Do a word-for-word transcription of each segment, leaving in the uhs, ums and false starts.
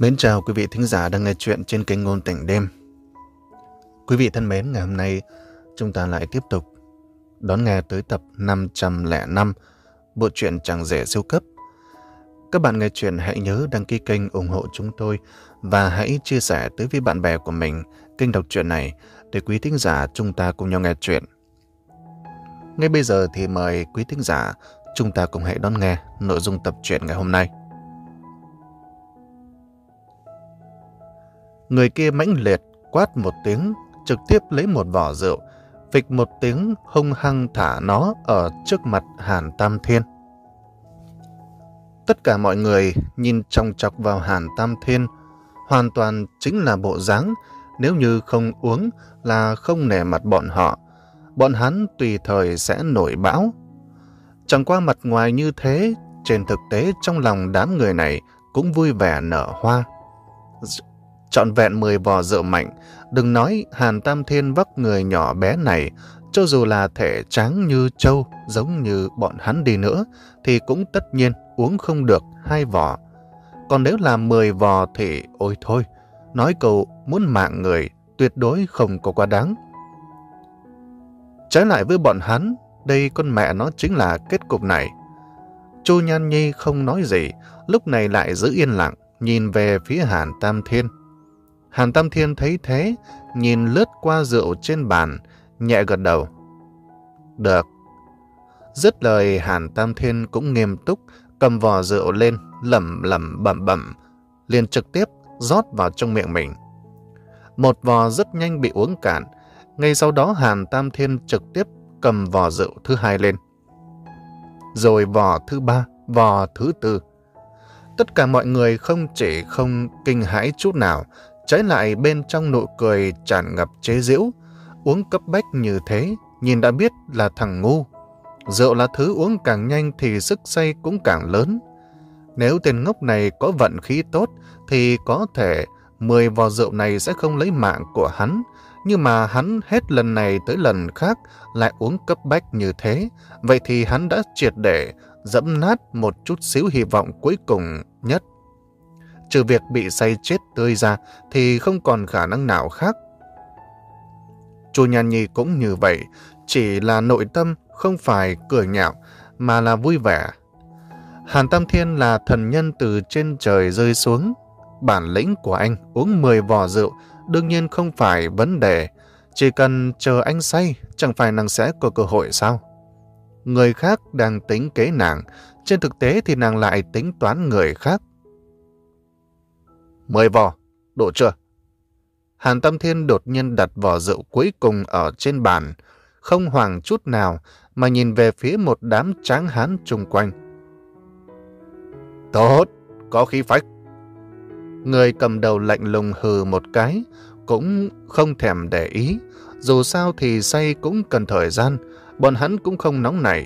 Mến chào quý vị thính giả đang nghe chuyện trên kênh Ngôn Tình Đêm. Quý vị thân mến, ngày hôm nay chúng ta lại tiếp tục đón nghe tới tập năm trăm lẻ năm bộ truyện Chàng Rể Siêu Cấp. Các bạn nghe chuyện hãy nhớ đăng ký kênh ủng hộ chúng tôi và hãy chia sẻ tới với bạn bè của mình kênh đọc truyện này để quý thính giả chúng ta cùng nhau nghe chuyện. Ngay bây giờ thì mời quý thính giả chúng ta cùng hãy đón nghe nội dung tập truyện ngày hôm nay. Người kia mãnh liệt quát một tiếng, trực tiếp lấy một vỏ rượu, phịch một tiếng hung hăng thả nó ở trước mặt Hàn Tam Thiên. Tất cả mọi người nhìn chòng chọc vào Hàn Tam Thiên, hoàn toàn chính là bộ dáng nếu như không uống là không nể mặt bọn họ. Bọn hắn tùy thời sẽ nổi bão. Chẳng qua mặt ngoài như thế, trên thực tế trong lòng đám người này cũng vui vẻ nở hoa. Trọn vẹn mười vò rượu mạnh, đừng nói Hàn Tam Thiên vóc người nhỏ bé này, cho dù là thể tráng như trâu giống như bọn hắn đi nữa, thì cũng tất nhiên uống không được hai vò. Còn nếu là mười vò thì ôi thôi, nói câu muốn mạng người tuyệt đối không có quá đáng. Trái lại với bọn hắn, đây con mẹ nó chính là kết cục này. Chu Nhan Nhi không nói gì, lúc này lại giữ yên lặng, nhìn về phía Hàn Tam Thiên. Hàn Tam Thiên thấy thế, nhìn lướt qua rượu trên bàn, nhẹ gật đầu. Được. Dứt lời, Hàn Tam Thiên cũng nghiêm túc, cầm vò rượu lên, lẩm lẩm bẩm bẩm, liền trực tiếp rót vào trong miệng mình. Một vò rất nhanh bị uống cạn, ngay sau đó Hàn Tam Thiên trực tiếp cầm vò rượu thứ hai lên. Rồi vò thứ ba, vò thứ tư. Tất cả mọi người không chỉ không kinh hãi chút nào, trái lại bên trong nụ cười tràn ngập chế giễu. Uống cấp bách như thế, nhìn đã biết là thằng ngu. Rượu là thứ uống càng nhanh thì sức say cũng càng lớn. Nếu tên ngốc này có vận khí tốt, thì có thể mười vò rượu này sẽ không lấy mạng của hắn. Nhưng mà hắn hết lần này tới lần khác lại uống cấp bách như thế. Vậy thì hắn đã triệt để dẫm nát một chút xíu hy vọng cuối cùng nhất. Trừ việc bị say chết tươi ra thì không còn khả năng nào khác. Chu Nhan Nhi cũng như vậy, chỉ là nội tâm không phải cười nhạo mà là vui vẻ. Hàn Tam Thiên là thần nhân từ trên trời rơi xuống. Bản lĩnh của anh uống mười vò rượu đương nhiên không phải vấn đề. Chỉ cần chờ anh say, chẳng phải nàng sẽ có cơ hội sao? Người khác đang tính kế nàng, trên thực tế thì nàng lại tính toán người khác. Mười vò, đủ chưa? Hàn Tam Thiên đột nhiên đặt vò rượu cuối cùng ở trên bàn, không hoảng chút nào mà nhìn về phía một đám tráng hán chung quanh. Tốt, có khí phách. Người cầm đầu lạnh lùng hừ một cái, cũng không thèm để ý. Dù sao thì say cũng cần thời gian, bọn hắn cũng không nóng nảy.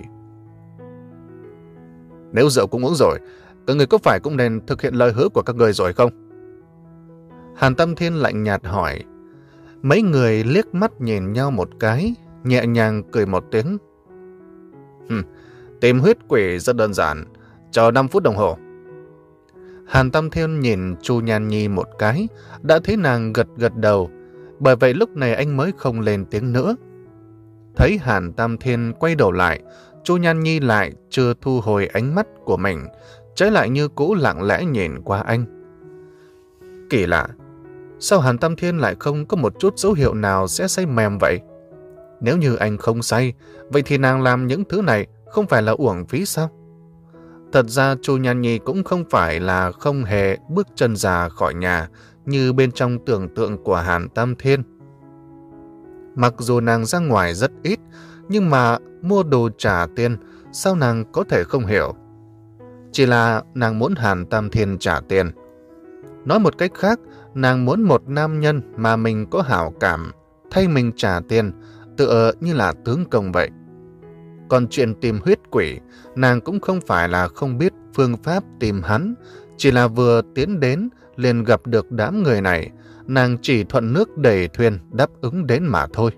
Nếu rượu cũng uống rồi, các người có phải cũng nên thực hiện lời hứa của các người rồi không? Hàn Tam Thiên lạnh nhạt hỏi. Mấy người liếc mắt nhìn nhau một cái, nhẹ nhàng cười một tiếng. Hừm, tìm huyết quỷ rất đơn giản, chờ năm phút đồng hồ. Hàn Tam Thiên nhìn Chu Nhan Nhi một cái, đã thấy nàng gật gật đầu, bởi vậy lúc này anh mới không lên tiếng nữa. Thấy Hàn Tam Thiên quay đầu lại, Chu Nhan Nhi lại chưa thu hồi ánh mắt của mình, trái lại như cũ lặng lẽ nhìn qua anh. Kỳ lạ, sao Hàn Tam Thiên lại không có một chút dấu hiệu nào sẽ say mềm vậy? Nếu như anh không say, vậy thì nàng làm những thứ này không phải là uổng phí sao? Thật ra Chu Nhan Nhi cũng không phải là không hề bước chân ra khỏi nhà như bên trong tưởng tượng của Hàn Tam Thiên. Mặc dù nàng ra ngoài rất ít, nhưng mà mua đồ trả tiền, sao nàng có thể không hiểu? Chỉ là nàng muốn Hàn Tam Thiên trả tiền. Nói một cách khác, nàng muốn một nam nhân mà mình có hảo cảm, thay mình trả tiền, tựa như là tướng công vậy. Còn chuyện tìm huyết quỷ, nàng cũng không phải là không biết phương pháp tìm hắn, chỉ là vừa tiến đến liền gặp được đám người này, nàng chỉ thuận nước đẩy thuyền đáp ứng đến mà thôi.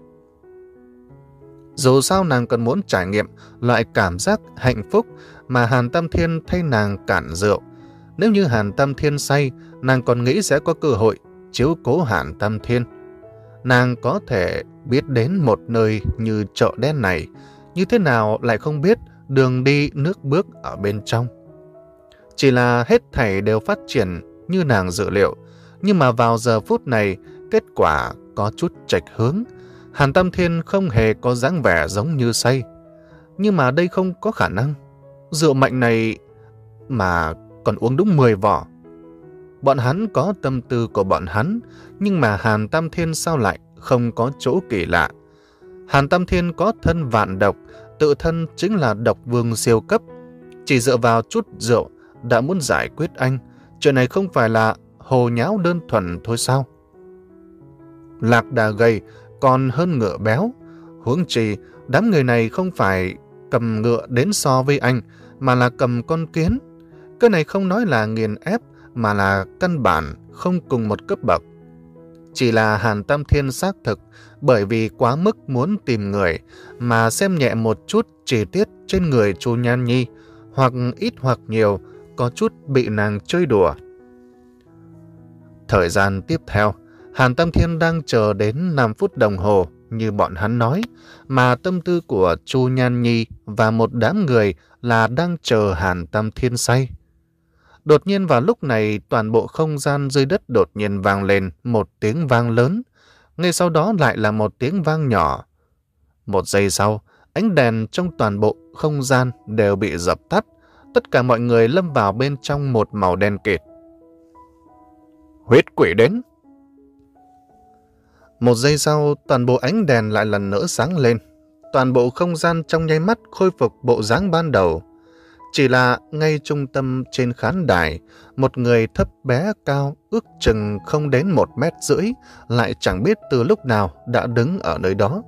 Dù sao nàng còn muốn trải nghiệm loại cảm giác hạnh phúc mà Hàn Tam Thiên thay nàng cạn rượu, Nếu như Hàn Tam Thiên say, nàng còn nghĩ sẽ có cơ hội chiếu cố Hàn Tam Thiên. Nàng có thể biết đến một nơi như chợ đen này, như thế nào lại không biết đường đi nước bước ở bên trong. Chỉ là hết thảy đều phát triển như nàng dự liệu, nhưng mà vào giờ phút này, kết quả có chút chệch hướng. Hàn Tam Thiên không hề có dáng vẻ giống như say. Nhưng mà đây không có khả năng. Rượu mạnh này mà còn uống đúng mười vỏ. Bọn hắn có tâm tư của bọn hắn, nhưng mà Hàn Tam Thiên sao lại không có chỗ kỳ lạ. Hàn Tam Thiên có thân vạn độc, tự thân chính là độc vương siêu cấp. Chỉ dựa vào chút rượu đã muốn giải quyết anh. Chuyện này không phải là hồ nháo đơn thuần thôi sao? Lạc đà gầy còn hơn ngựa béo. Huống chi, đám người này không phải cầm ngựa đến so với anh, mà là cầm con kiến. Cái này không nói là nghiền ép, mà là căn bản không cùng một cấp bậc. Chỉ là Hàn Tam Thiên xác thực bởi vì quá mức muốn tìm người mà xem nhẹ một chút chi tiết trên người Chu Nhan Nhi, hoặc ít hoặc nhiều có chút bị nàng chơi đùa. Thời gian tiếp theo, Hàn Tam Thiên đang chờ đến năm phút đồng hồ như bọn hắn nói, mà tâm tư của Chu Nhan Nhi và một đám người là đang chờ Hàn Tam Thiên say. Đột nhiên vào lúc này, toàn bộ không gian dưới đất đột nhiên vang lên một tiếng vang lớn, ngay sau đó lại là một tiếng vang nhỏ. Một giây sau, ánh đèn trong toàn bộ không gian đều bị dập tắt, tất cả mọi người lâm vào bên trong một màu đen kịt. Huyết quỷ đến! Một giây sau, toàn bộ ánh đèn lại lần nữa sáng lên. Toàn bộ không gian trong nháy mắt khôi phục bộ dáng ban đầu. Chỉ là ngay trung tâm trên khán đài, một người thấp bé cao ước chừng không đến một mét rưỡi, lại chẳng biết từ lúc nào đã đứng ở nơi đó.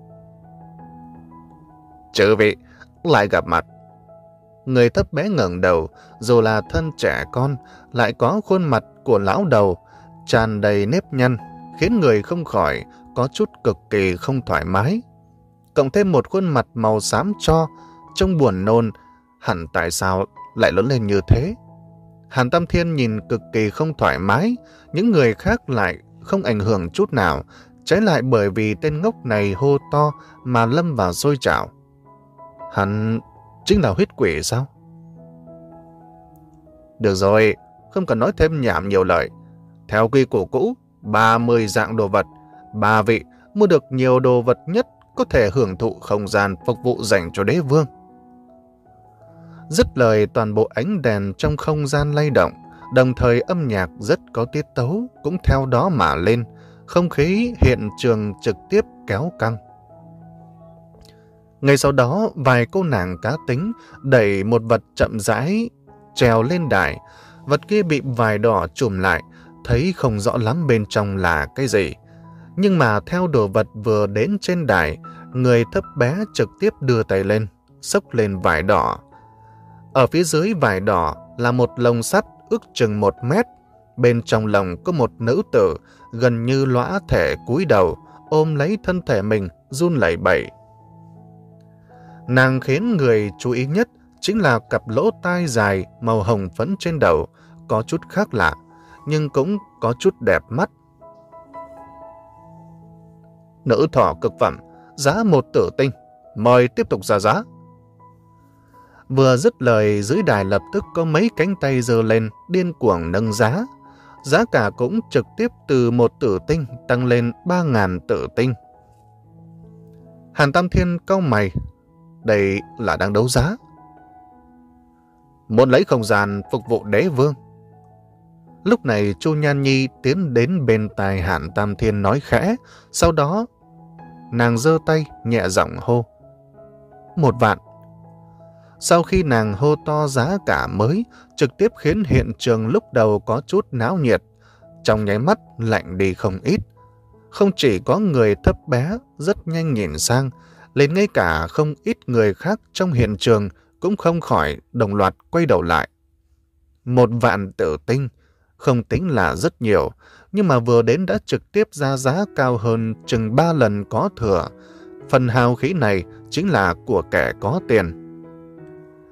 Chư vị, lại gặp mặt. Người thấp bé ngẩng đầu, dù là thân trẻ con, lại có khuôn mặt của lão đầu, tràn đầy nếp nhăn, khiến người không khỏi có chút cực kỳ không thoải mái. Cộng thêm một khuôn mặt màu xám cho, trông buồn nôn, hẳn tại sao lại lớn lên như thế. Hàn Tam Thiên nhìn cực kỳ không thoải mái, những người khác lại không ảnh hưởng chút nào, trái lại bởi vì tên ngốc này hô to mà lâm vào sôi trào. Hắn chính là huyết quỷ sao? Được rồi, không cần nói thêm nhảm nhiều lời. Theo quy củ cũ, ba mươi dạng đồ vật, ba vị mua được nhiều đồ vật nhất có thể hưởng thụ không gian phục vụ dành cho đế vương. Dứt lời, toàn bộ ánh đèn trong không gian lay động, đồng thời âm nhạc rất có tiết tấu cũng theo đó mà lên, không khí hiện trường trực tiếp kéo căng. Ngay sau đó, vài cô nàng cá tính đẩy một vật chậm rãi trèo lên đài. Vật kia bị vải đỏ trùm lại, thấy không rõ lắm bên trong là cái gì. Nhưng mà theo đồ vật vừa đến trên đài, người thấp bé trực tiếp đưa tay lên, xốc lên vải đỏ. Ở phía dưới vải đỏ là một lồng sắt ước chừng một mét. Bên trong lồng có một nữ tử gần như lõa thể cúi đầu, ôm lấy thân thể mình, run lẩy bẩy. Nàng khiến người chú ý nhất chính là cặp lỗ tai dài màu hồng phấn trên đầu, có chút khác lạ, nhưng cũng có chút đẹp mắt. Nữ thỏ cực phẩm, giá một tử tinh, mời tiếp tục ra giá. Vừa dứt lời, dưới đài lập tức có mấy cánh tay giơ lên, điên cuồng nâng giá. Giá cả cũng trực tiếp từ một tử tinh tăng lên ba ngàn tử tinh. Hàn Tam Thiên cau mày, đây là đang đấu giá. Muốn lấy không gian phục vụ đế vương. Lúc này Chu Nhan Nhi tiến đến bên tai Hàn Tam Thiên nói khẽ, sau đó nàng giơ tay nhẹ giọng hô. Một vạn. Sau khi nàng hô to giá cả mới, trực tiếp khiến hiện trường lúc đầu có chút náo nhiệt, trong nháy mắt lạnh đi không ít. Không chỉ có người thấp bé rất nhanh nhìn sang, lên ngay cả không ít người khác trong hiện trường cũng không khỏi đồng loạt quay đầu lại. Một vạn tử tinh, không tính là rất nhiều, nhưng mà vừa đến đã trực tiếp ra giá cao hơn chừng ba lần có thừa. Phần hào khí này chính là của kẻ có tiền.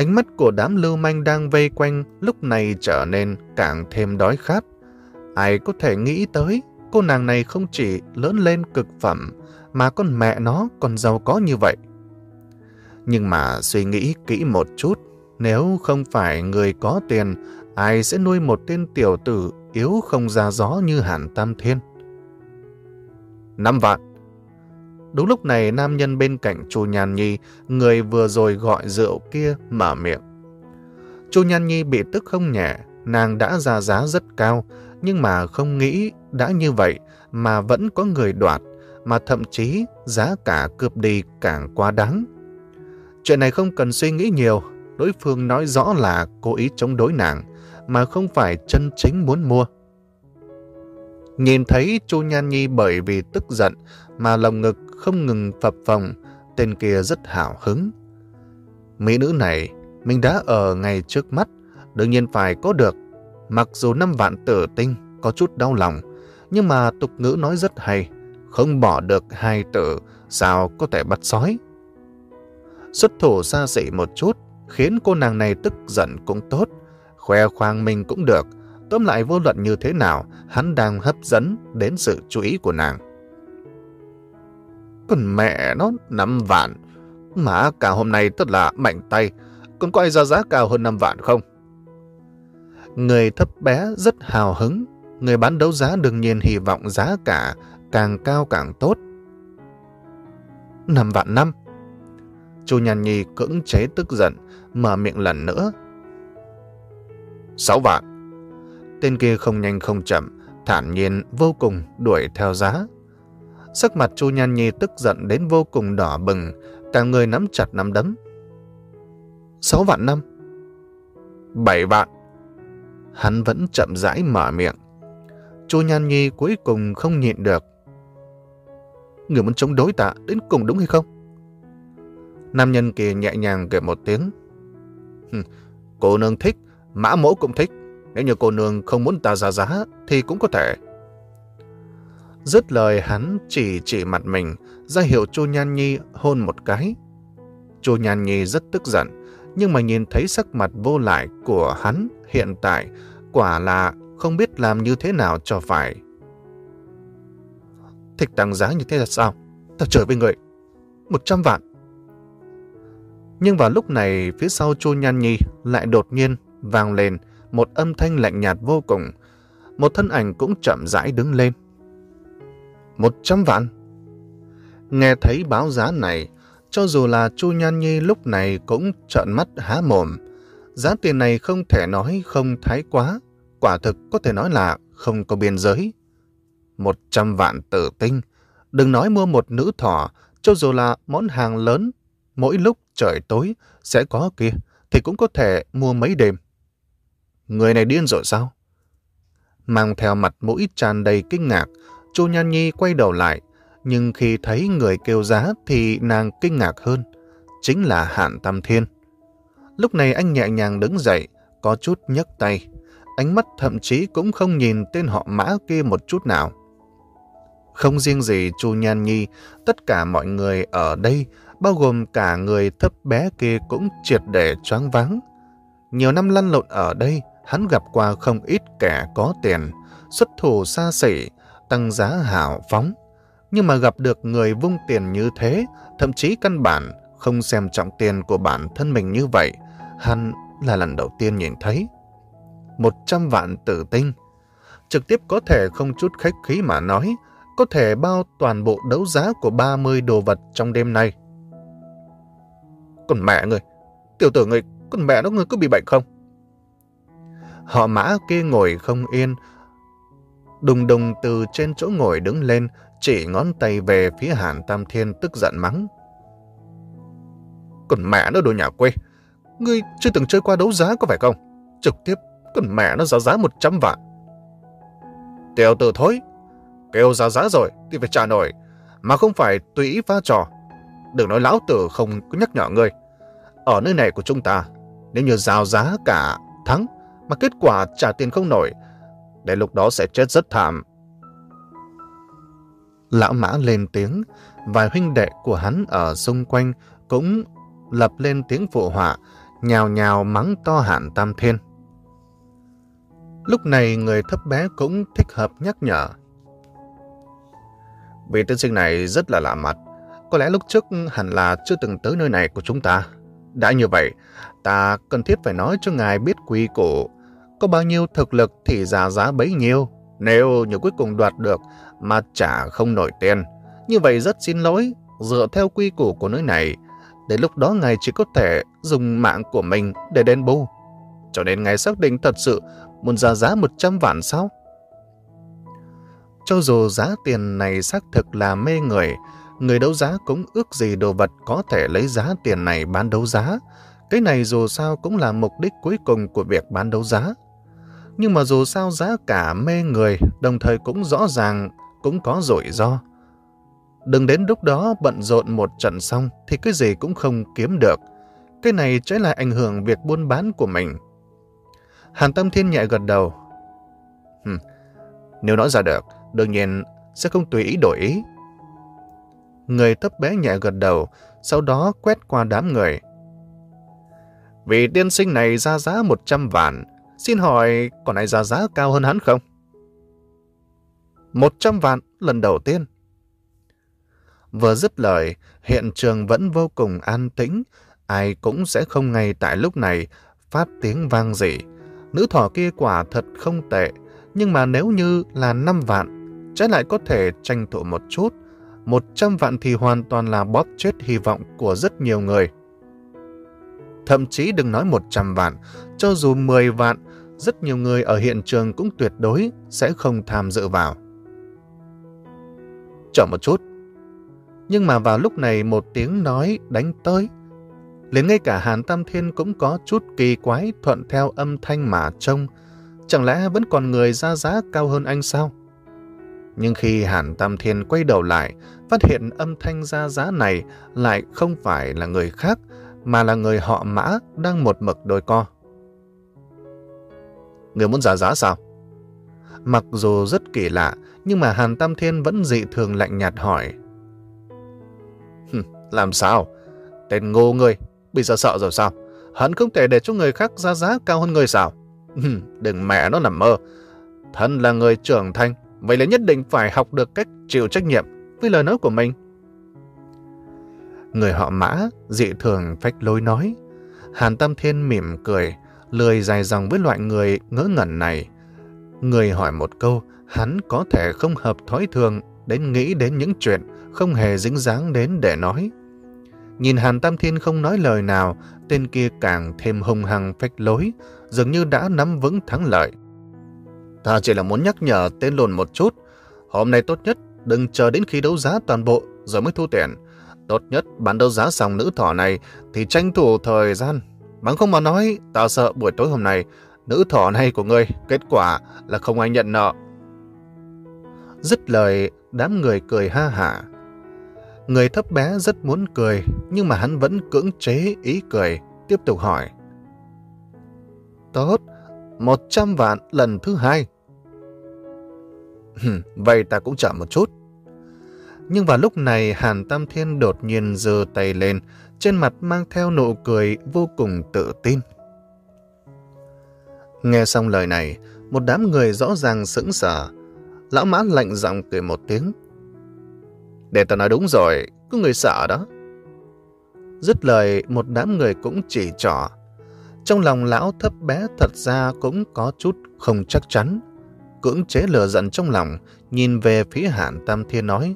Ánh mắt của đám lưu manh đang vây quanh lúc này trở nên càng thêm đói khát. Ai có thể nghĩ tới cô nàng này không chỉ lớn lên cực phẩm mà con mẹ nó còn giàu có như vậy. Nhưng mà suy nghĩ kỹ một chút, nếu không phải người có tiền, ai sẽ nuôi một tên tiểu tử yếu không ra gió như Hàn Tam Thiên? Năm vạn. Đúng lúc này, nam nhân bên cạnh Chu Nhan Nhi, người vừa rồi gọi rượu kia, mở miệng. Chu Nhan Nhi bị tức không nhẹ, nàng đã ra giá rất cao, nhưng mà không nghĩ đã như vậy mà vẫn có người đoạt, mà thậm chí giá cả cướp đi càng quá đáng. Chuyện này không cần suy nghĩ nhiều, đối phương nói rõ là cố ý chống đối nàng, mà không phải chân chính muốn mua. Nhìn thấy Chu Nhan Nhi bởi vì tức giận mà lồng ngực không ngừng phập phồng, tên kia rất hào hứng. Mỹ nữ này mình đã ở ngay trước mắt, đương nhiên phải có được. Mặc dù năm vạn tử tinh có chút đau lòng, nhưng mà tục ngữ nói rất hay, không bỏ được hai tử sao có thể bắt sói. Xuất thủ xa xỉ một chút, khiến cô nàng này tức giận cũng tốt, khoe khoang mình cũng được. Tóm lại vô luận như thế nào, hắn đang hấp dẫn đến sự chú ý của nàng. Còn mẹ nó, năm vạn. Mà cả hôm nay tất là mạnh tay, còn có ai ra giá cao hơn năm vạn không? Người thấp bé rất hào hứng, người bán đấu giá đương nhiên hy vọng giá cả càng cao càng tốt. Năm vạn năm. Chu Nhan Nhi cưỡng chế tức giận, mở miệng lần nữa. Sáu vạn. Tên kia không nhanh không chậm, thản nhiên vô cùng đuổi theo giá. Sắc mặt Chu Nhan Nhi tức giận đến vô cùng đỏ bừng, cả người nắm chặt nắm đấm. Sáu vạn năm. Bảy vạn. Hắn vẫn chậm rãi mở miệng. Chu Nhan Nhi cuối cùng không nhịn được. Người muốn chống đối ta đến cùng đúng hay không? Nam nhân kia nhẹ nhàng kể một tiếng. Cô nương thích, mã mỗ cũng thích. Nếu như cô nương không muốn ta ra giá thì cũng có thể. Dứt lời hắn chỉ chỉ mặt mình, ra hiệu Chu Nhan Nhi hôn một cái. Chu Nhan Nhi rất tức giận, nhưng mà nhìn thấy sắc mặt vô lại của hắn hiện tại, quả là không biết làm như thế nào cho phải. Thích tăng giá như thế là sao? Ta trở với người. Một trăm vạn. Nhưng vào lúc này, phía sau Chu Nhan Nhi lại đột nhiên vang lên một âm thanh lạnh nhạt vô cùng. Một thân ảnh cũng chậm rãi đứng lên. Một trăm vạn. Nghe thấy báo giá này, cho dù là Chu Nhan Nhi lúc này cũng trợn mắt há mồm. Giá tiền này không thể nói không thái quá, quả thực có thể nói là không có biên giới. Một trăm vạn tử tinh, đừng nói mua một nữ thỏ, cho dù là món hàng lớn, mỗi lúc trời tối sẽ có kia, thì cũng có thể mua mấy đêm. Người này điên rồi sao? Mang theo mặt mũi tràn đầy kinh ngạc, Chu Nhan Nhi quay đầu lại, nhưng khi thấy người kêu giá thì nàng kinh ngạc hơn, chính là Hàn Tam Thiên. Lúc này anh nhẹ nhàng đứng dậy, có chút nhấc tay, ánh mắt thậm chí cũng không nhìn tên họ Mã kia một chút nào. Không riêng gì Chu Nhan Nhi, tất cả mọi người ở đây, bao gồm cả người thấp bé kia cũng triệt để choáng váng. Nhiều năm lăn lộn ở đây, hắn gặp qua không ít kẻ có tiền, xuất thủ xa xỉ, tăng giá hào phóng. Nhưng mà gặp được người vung tiền như thế, thậm chí căn bản không xem trọng tiền của bản thân mình như vậy, hắn là lần đầu tiên nhìn thấy. Một trăm vạn tử tinh, trực tiếp có thể không chút khách khí mà nói, có thể bao toàn bộ đấu giá của ba mươi đồ vật trong đêm nay. Còn mẹ người, tiểu tử người, con mẹ nó người có bị bệnh không? Họ Mã kia ngồi không yên, đùng đùng từ trên chỗ ngồi đứng lên, chỉ ngón tay về phía Hàn Tam Thiên tức giận mắng. Còn mẹ nó đồ nhà quê, ngươi chưa từng chơi qua đấu giá có phải không? Trực tiếp, còn mẹ nó giá giá một trăm vạn. Tiểu tử thối, kêu giá giá rồi thì phải trả nổi, mà không phải tùy ý pha trò. Đừng nói lão tử không có nhắc nhở ngươi. Ở nơi này của chúng ta, nếu như giao giá cả thắng, mà kết quả trả tiền không nổi, đến lúc đó sẽ chết rất thảm. Lão Mã lên tiếng, vài huynh đệ của hắn ở xung quanh cũng lập lên tiếng phụ họa, nhào nhào mắng to Hàn Tam Thiên. Lúc này người thấp bé cũng thích hợp nhắc nhở. Vị tiên sinh này rất là lạ mặt, có lẽ lúc trước hẳn là chưa từng tới nơi này của chúng ta. Đã như vậy, ta cần thiết phải nói cho ngài biết quy củ. Có bao nhiêu thực lực thì giá giá bấy nhiêu. Nếu như cuối cùng đoạt được mà trả không nổi tiền, như vậy rất xin lỗi, dựa theo quy củ của nơi này, đến lúc đó ngài chỉ có thể dùng mạng của mình để đền bù. Cho nên ngài xác định thật sự muốn ra giá một trăm vạn sao? Cho dù giá tiền này xác thực là mê người, người đấu giá cũng ước gì đồ vật có thể lấy giá tiền này bán đấu giá. Cái này dù sao cũng là mục đích cuối cùng của việc bán đấu giá. Nhưng mà dù sao giá cả mê người, đồng thời cũng rõ ràng cũng có rủi ro. Đừng đến lúc đó bận rộn một trận xong thì cái gì cũng không kiếm được. Cái này trái lại ảnh hưởng việc buôn bán của mình. Hàn Tam Thiên nhẹ gật đầu. Hừm, nếu nói ra được, đương nhiên sẽ không tùy ý đổi ý. Người thấp bé nhẹ gật đầu, sau đó quét qua đám người. Vị tiên sinh này ra giá một trăm vạn, xin hỏi còn ai ra giá cao hơn hắn không? Một trăm vạn lần đầu tiên. Vừa dứt lời, hiện trường vẫn vô cùng an tĩnh, ai cũng sẽ không ngay tại lúc này phát tiếng vang gì. Nữ thỏ kia quả thật không tệ, nhưng mà nếu như là năm vạn, trái lại có thể tranh thủ một chút. Một trăm vạn thì hoàn toàn là bóp chết hy vọng của rất nhiều người. Thậm chí đừng nói một trăm vạn, cho dù mười vạn, rất nhiều người ở hiện trường cũng tuyệt đối sẽ không tham dự vào. Chờ một chút. Nhưng mà vào lúc này một tiếng nói đánh tới. Liền ngay cả Hàn Tam Thiên cũng có chút kỳ quái thuận theo âm thanh mà trông. Chẳng lẽ vẫn còn người ra giá cao hơn anh sao? Nhưng khi Hàn Tam Thiên quay đầu lại, phát hiện âm thanh ra giá này lại không phải là người khác, mà là người họ Mã đang một mực đôi co. Người muốn ra giá sao? Mặc dù rất kỳ lạ, nhưng mà Hàn Tam Thiên vẫn dị thường lạnh nhạt hỏi. Làm sao? Tên ngu ngươi, bây giờ sợ rồi sao? Hắn không thể để cho người khác ra giá cao hơn người sao? Đừng mẹ nó nằm mơ. Thân là người trưởng thành, vậy là nhất định phải học được cách chịu trách nhiệm với lời nói của mình. Người họ Mã dị thường phách lối nói. Hàn Tam Thiên mỉm cười, lười dài dòng với loại người ngớ ngẩn này. Người hỏi một câu, hắn có thể không hợp thói thường đến nghĩ đến những chuyện không hề dính dáng đến để nói. Nhìn Hàn Tam Thiên không nói lời nào, tên kia càng thêm hung hăng phách lối, dường như đã nắm vững thắng lợi. Ta chỉ là muốn nhắc nhở tên lùn một chút. Hôm nay tốt nhất đừng chờ đến khi đấu giá toàn bộ rồi mới thu tiền. Tốt nhất bán đấu giá xong nữ thỏ này thì tranh thủ thời gian. Bằng không mà nói, ta sợ buổi tối hôm nay nữ thỏ này của ngươi kết quả là không ai nhận nợ. Dứt lời, đám người cười ha hả. Người thấp bé rất muốn cười, nhưng mà hắn vẫn cưỡng chế ý cười, tiếp tục hỏi. Tốt, một trăm vạn lần thứ hai. Vậy ta cũng chậm một chút. Nhưng vào lúc này Hàn Tam Thiên đột nhiên giơ tay lên, trên mặt mang theo nụ cười vô cùng tự tin. Nghe xong lời này, một đám người rõ ràng sững sờ. Lão Mã lạnh giọng cười một tiếng. Để ta nói đúng rồi, có người sợ đó. Dứt lời, một đám người cũng chỉ trỏ. Trong lòng lão thấp bé thật ra cũng có chút không chắc chắn. Cưỡng chế lửa giận trong lòng, nhìn về phía Hàn Tam Thiên nói.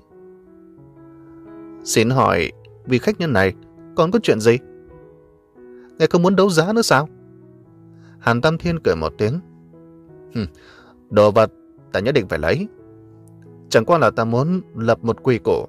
Xin hỏi, vị khách nhân này còn có chuyện gì? Ngài không muốn đấu giá nữa sao? Hàn Tam Thiên cười một tiếng. Đồ vật ta nhất định phải lấy. Chẳng qua là ta muốn lập một quy củ.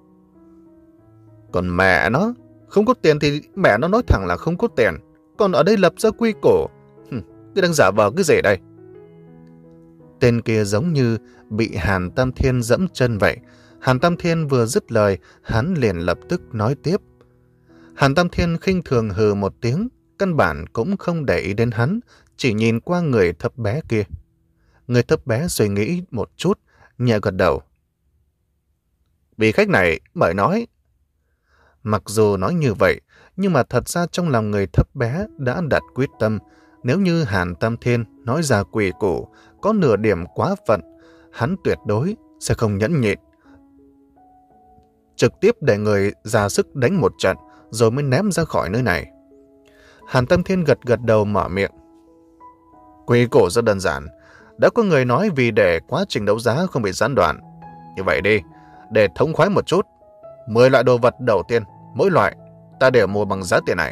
Còn mẹ nó, không có tiền thì mẹ nó nói thẳng là không có tiền. Còn ở đây lập ra quy củ, cái đang giả vờ cái gì đây? Tên kia giống như bị Hàn Tam Thiên dẫm chân vậy. Hàn Tam Thiên vừa dứt lời, hắn liền lập tức nói tiếp. Hàn Tam Thiên khinh thường hừ một tiếng, căn bản cũng không để ý đến hắn, chỉ nhìn qua người thấp bé kia. Người thấp bé suy nghĩ một chút, nhẹ gật đầu. Vị khách này mời nói. Mặc dù nói như vậy, nhưng mà thật ra trong lòng người thấp bé đã đặt quyết tâm, nếu như Hàn Tam Thiên nói ra quỷ củ, có nửa điểm quá phận, hắn tuyệt đối sẽ không nhẫn nhịn. Trực tiếp để người ra sức đánh một trận, rồi mới ném ra khỏi nơi này. Hàn Tam Thiên gật gật đầu mở miệng. Quy củ rất đơn giản. Đã có người nói vì để quá trình đấu giá không bị gián đoạn. Như vậy đi, để thống khoái một chút. mười loại đồ vật đầu tiên, mỗi loại, ta đều mua bằng giá tiền này.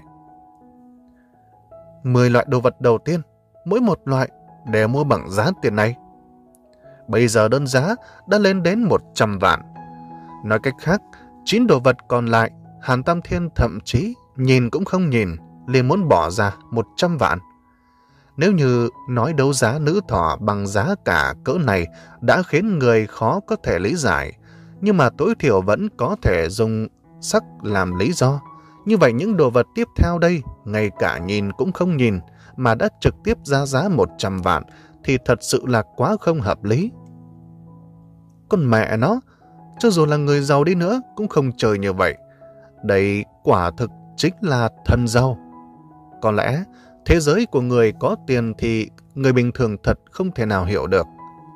mười loại đồ vật đầu tiên, mỗi một loại đều mua bằng giá tiền này. Bây giờ đơn giá đã lên đến một trăm vạn. Nói cách khác, chín đồ vật còn lại, Hàn Tam Thiên thậm chí nhìn cũng không nhìn, liền muốn bỏ ra một trăm vạn. Nếu như nói đấu giá nữ thỏ bằng giá cả cỡ này đã khiến người khó có thể lý giải, nhưng mà tối thiểu vẫn có thể dùng sắc làm lý do. Như vậy những đồ vật tiếp theo đây, ngay cả nhìn cũng không nhìn, mà đã trực tiếp ra giá một trăm vạn, thì thật sự là quá không hợp lý. Con mẹ nó, cho dù là người giàu đi nữa cũng không chơi như vậy. Đây quả thực chính là thần giàu. Có lẽ thế giới của người có tiền thì người bình thường thật không thể nào hiểu được.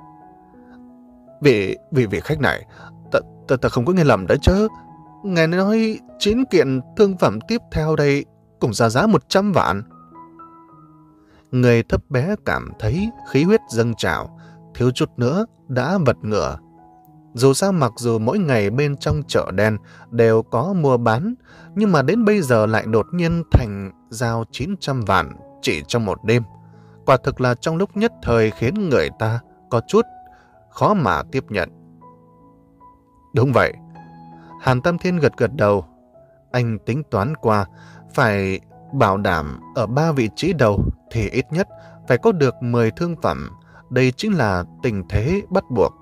Vị, vị vị khách này, ta, ta, ta không có nghe lầm đấy chứ. Ngài nói chín kiện thương phẩm tiếp theo đây cũng ra giá một trăm vạn. Người thấp bé cảm thấy khí huyết dâng trào, thiếu chút nữa đã vật ngửa. Dù sao mặc dù mỗi ngày bên trong chợ đen đều có mua bán, nhưng mà đến bây giờ lại đột nhiên thành giao chín trăm vạn chỉ trong một đêm. Quả thực là trong lúc nhất thời khiến người ta có chút khó mà tiếp nhận. Đúng vậy. Hàn Tam Thiên gật gật đầu. Anh tính toán qua, phải bảo đảm ở ba vị trí đầu thì ít nhất phải có được mười thương phẩm. Đây chính là tình thế bắt buộc.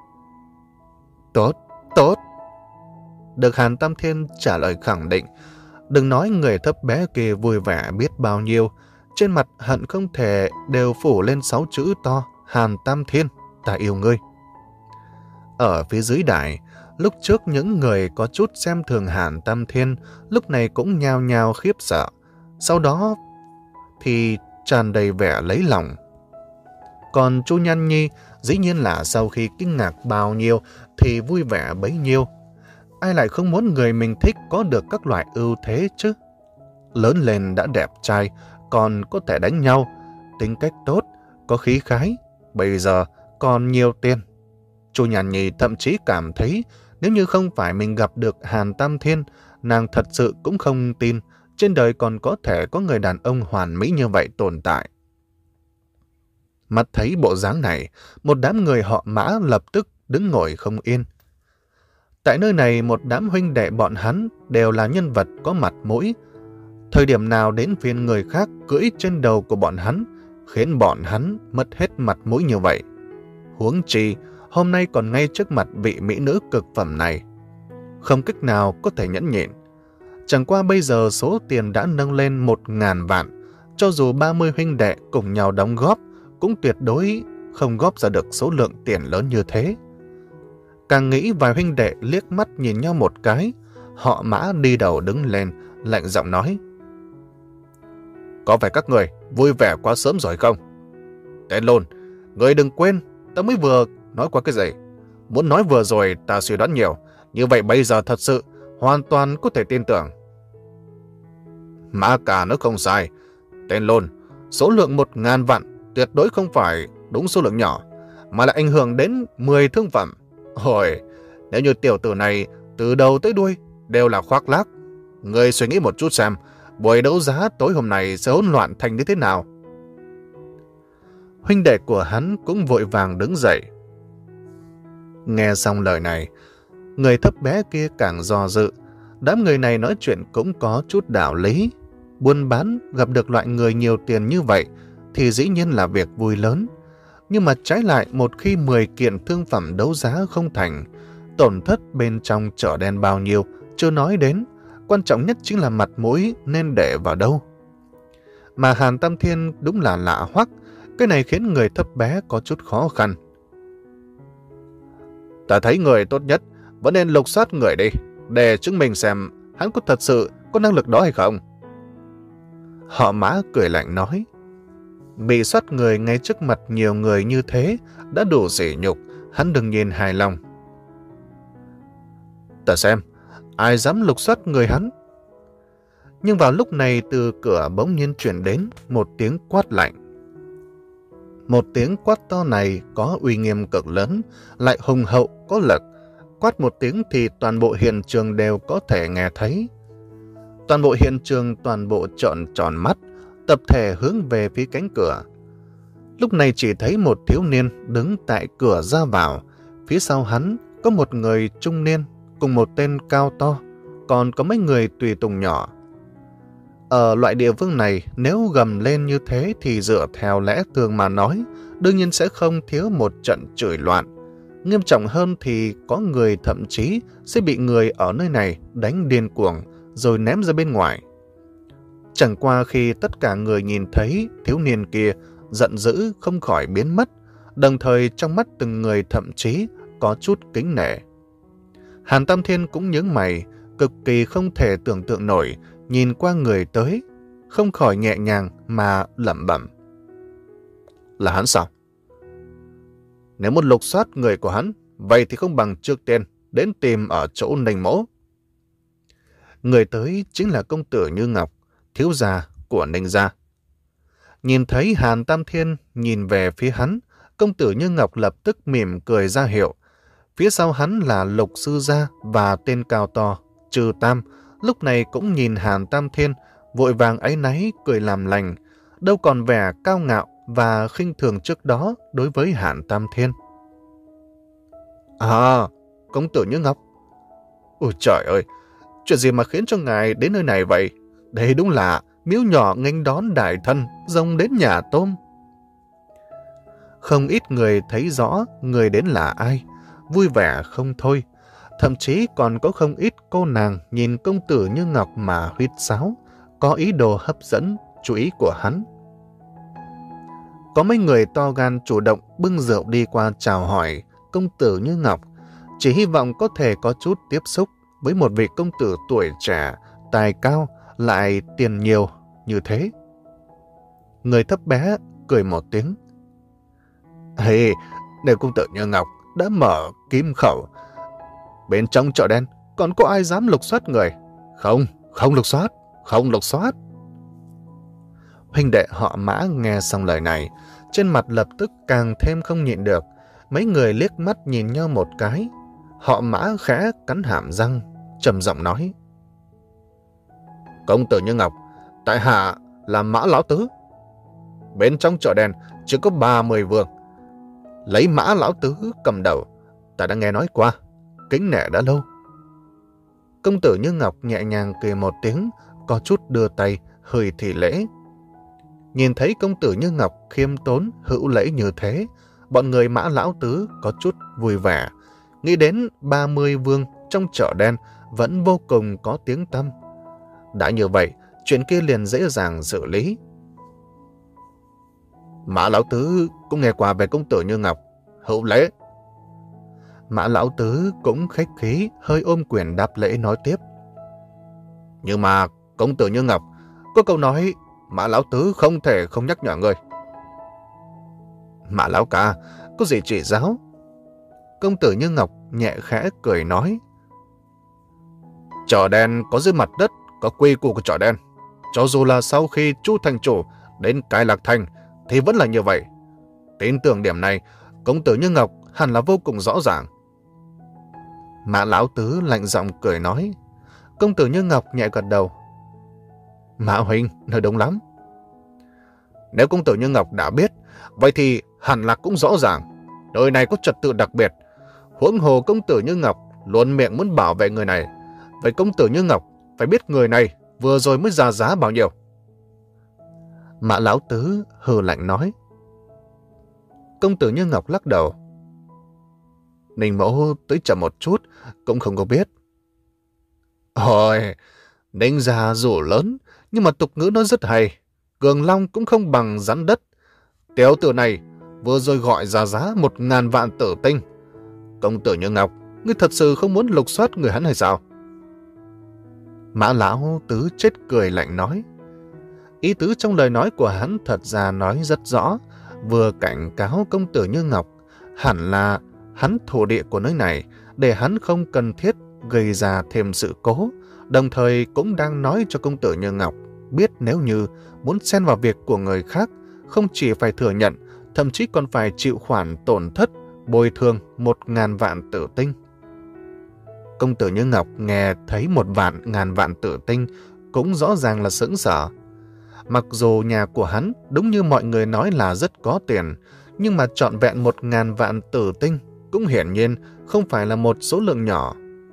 Tốt, tốt. Được Hàn Tam Thiên trả lời khẳng định. Đừng nói người thấp bé kia vui vẻ biết bao nhiêu, trên mặt hận không thể đều phủ lên sáu chữ to: Hàn Tam Thiên, ta yêu ngươi. Ở phía dưới đài, lúc trước những người có chút xem thường Hàn Tam Thiên lúc này cũng nhao nhao khiếp sợ. Sau đó thì tràn đầy vẻ lấy lòng. Còn Chu Nhan Nhi dĩ nhiên là sau khi kinh ngạc bao nhiêu thì vui vẻ bấy nhiêu. Ai lại không muốn người mình thích có được các loại ưu thế chứ? Lớn lên đã đẹp trai, còn có thể đánh nhau, tính cách tốt, có khí khái, bây giờ còn nhiều tiền. Chu Nhan Nhi thậm chí cảm thấy nếu như không phải mình gặp được Hàn Tam Thiên, nàng thật sự cũng không tin trên đời còn có thể có người đàn ông hoàn mỹ như vậy tồn tại. Mắt thấy bộ dáng này, một đám người họ Mã lập tức đứng ngồi không yên. Tại nơi này một đám huynh đệ bọn hắn đều là nhân vật có mặt mũi. Thời điểm nào đến phiên người khác cưỡi trên đầu của bọn hắn, khiến bọn hắn mất hết mặt mũi như vậy. Huống chi, hôm nay còn ngay trước mặt vị mỹ nữ cực phẩm này. Không cách nào có thể nhẫn nhịn. Chẳng qua bây giờ số tiền đã nâng lên một ngàn vạn, cho dù ba mươi huynh đệ cùng nhau đóng góp, cũng tuyệt đối không góp ra được số lượng tiền lớn như thế. Càng nghĩ vài huynh đệ liếc mắt nhìn nhau một cái, họ Mã đi đầu đứng lên, lạnh giọng nói: Có phải các người vui vẻ quá sớm rồi không? Tên Lôn, người đừng quên, ta mới vừa nói qua cái gì. Muốn nói vừa rồi ta suy đoán nhiều, như vậy bây giờ thật sự hoàn toàn có thể tin tưởng. Mã Cả nói không sai. Tên Lôn, số lượng một ngàn vạn tuyệt đối không phải đúng số lượng nhỏ, mà lại ảnh hưởng đến mười thương phẩm. Ôi, nếu như tiểu tử này từ đầu tới đuôi đều là khoác lác, người suy nghĩ một chút xem, buổi đấu giá tối hôm nay sẽ hỗn loạn thành như thế nào. Huynh đệ của hắn cũng vội vàng đứng dậy. Nghe xong lời này, người thấp bé kia càng do dự. Đám người này nói chuyện cũng có chút đạo lý. Buôn bán gặp được loại người nhiều tiền như vậy thì dĩ nhiên là việc vui lớn. Nhưng mà trái lại một khi mười kiện thương phẩm đấu giá không thành, tổn thất bên trong chợ đen bao nhiêu chưa nói đến, quan trọng nhất chính là mặt mũi nên để vào đâu. Mà Hàn Tam Thiên đúng là lạ hoắc, cái này khiến người thấp bé có chút khó khăn. Ta thấy người tốt nhất vẫn nên lục soát người đi, để chứng minh xem hắn có thật sự có năng lực đó hay không? Họ Mã cười lạnh nói, bị soát người ngay trước mặt nhiều người như thế đã đủ sỉ nhục, hắn đừng nhìn hài lòng. Ta xem, ai dám lục soát người hắn? Nhưng vào lúc này từ cửa bỗng nhiên chuyển đến một tiếng quát lạnh. Một tiếng quát to này có uy nghiêm cực lớn, lại hùng hậu, có lực. Quát một tiếng thì toàn bộ hiện trường đều có thể nghe thấy. Toàn bộ hiện trường toàn bộ trợn tròn mắt, tập thể hướng về phía cánh cửa. Lúc này chỉ thấy một thiếu niên đứng tại cửa ra vào. Phía sau hắn có một người trung niên cùng một tên cao to, còn có mấy người tùy tùng nhỏ. Ở loại địa phương này, nếu gầm lên như thế thì dựa theo lẽ thường mà nói, đương nhiên sẽ không thiếu một trận chửi loạn. Nghiêm trọng hơn thì có người thậm chí sẽ bị người ở nơi này đánh điên cuồng rồi ném ra bên ngoài. Chẳng qua khi tất cả người nhìn thấy thiếu niên kia, giận dữ không khỏi biến mất, đồng thời trong mắt từng người thậm chí có chút kính nể. Hàn Tam Thiên cũng nhướng mày, cực kỳ không thể tưởng tượng nổi, nhìn qua người tới, không khỏi nhẹ nhàng mà lẩm bẩm. Là hắn sao? Nếu muốn lục soát người của hắn, vậy thì không bằng trước tiên đến tìm ở chỗ Ninh Mỗ. Người tới chính là công tử Như Ngọc, thiếu gia của Ninh gia. Nhìn thấy Hàn Tam Thiên nhìn về phía hắn, công tử Như Ngọc lập tức mỉm cười ra hiệu. Phía sau hắn là Lục sư gia và tên cao to, Trừ Tam, lúc này cũng nhìn Hàn Tam Thiên, vội vàng áy náy cười làm lành, đâu còn vẻ cao ngạo và khinh thường trước đó đối với Hàn Tam Thiên. À, công tử Như Ngọc. Ôi trời ơi, chuyện gì mà khiến cho ngài đến nơi này vậy? Đây đúng là miếu nhỏ nghênh đón đại thân, rồng đến nhà tôm. Không ít người thấy rõ người đến là ai, vui vẻ không thôi. Thậm chí còn có không ít cô nàng nhìn công tử Như Ngọc mà huýt sáo, có ý đồ hấp dẫn chú ý của hắn. Có mấy người to gan chủ động bưng rượu đi qua chào hỏi công tử Như Ngọc, chỉ hy vọng có thể có chút tiếp xúc với một vị công tử tuổi trẻ, tài cao, lại tiền nhiều như thế. Người thấp bé cười một tiếng. Hey, nếu công tử Như Ngọc đã mở kim khẩu, bên trong chợ đen còn có ai dám lục soát người? Không, không lục soát, không lục soát. Huynh đệ họ Mã nghe xong lời này, trên mặt lập tức càng thêm không nhịn được. Mấy người liếc mắt nhìn nhau một cái. Họ Mã khẽ cắn hàm răng, trầm giọng nói. Công tử Như Ngọc, tại hạ là Mã Lão Tứ. Bên trong chợ đen chỉ có ba mươi vương. Lấy Mã Lão Tứ cầm đầu, ta đã nghe nói qua, kính nể đã lâu. Công tử Như Ngọc nhẹ nhàng cười một tiếng, có chút đưa tay, hơi thì lễ. Nhìn thấy công tử Như Ngọc khiêm tốn, hữu lễ như thế, bọn người Mã Lão Tứ có chút vui vẻ, nghĩ đến ba mươi vương trong chợ đen vẫn vô cùng có tiếng tăm. Đã như vậy, chuyện kia liền dễ dàng xử lý. Mã Lão Tứ cũng nghe qua về công tử Như Ngọc, hữu lễ. Mã Lão Tứ cũng khách khí, hơi ôm quyền đáp lễ nói tiếp. Nhưng mà công tử Như Ngọc, có câu nói Mã Lão Tứ không thể không nhắc nhở người. Mã Lão Ca, có gì chỉ giáo? Công tử Như Ngọc nhẹ khẽ cười nói. Chợ đen có dưới mặt đất, có quy củ của chợ đen. Cho dù là sau khi Chu thành chủ đến Cai Lạc Thành thì vẫn là như vậy. Tin tưởng điểm này, công tử Như Ngọc hẳn là vô cùng rõ ràng. Mã Lão Tứ lạnh giọng cười nói. Công tử Như Ngọc nhẹ gật đầu. Mã huynh nói đúng lắm. Nếu công tử Như Ngọc đã biết, vậy thì hẳn là cũng rõ ràng. Đời này có trật tự đặc biệt. Huống hồ công tử Như Ngọc luôn miệng muốn bảo vệ người này. Vậy công tử Như Ngọc phải biết người này vừa rồi mới ra giá bao nhiêu. Mã Lão Tứ hừ lạnh nói. Công tử Như Ngọc lắc đầu. Ninh Mỗ tới chậm một chút, cũng không có biết. Ôi, Ninh gia dù lớn, nhưng mà tục ngữ nó rất hay. Cường long cũng không bằng rắn đất. Tiểu tử này vừa rồi gọi ra giá một ngàn vạn tử tinh. Công tử Như Ngọc, ngươi thật sự không muốn lục soát người hắn hay sao? Mã Lão Tứ chết cười lạnh nói. Ý tứ trong lời nói của hắn thật ra nói rất rõ, vừa cảnh cáo công tử Như Ngọc, hẳn là hắn thổ địa của nơi này, để hắn không cần thiết gây ra thêm sự cố, đồng thời cũng đang nói cho công tử Như Ngọc biết nếu như muốn xen vào việc của người khác, không chỉ phải thừa nhận, thậm chí còn phải chịu khoản tổn thất, bồi thường một ngàn vạn tử tinh. Công tử Như Ngọc nghe thấy một vạn ngàn vạn tử tinh cũng rõ ràng là sững sờ. Mặc dù nhà của hắn đúng như mọi người nói là rất có tiền, nhưng mà trọn vẹn một ngàn vạn tử tinh cũng hiển nhiên không phải là một số lượng nhỏ.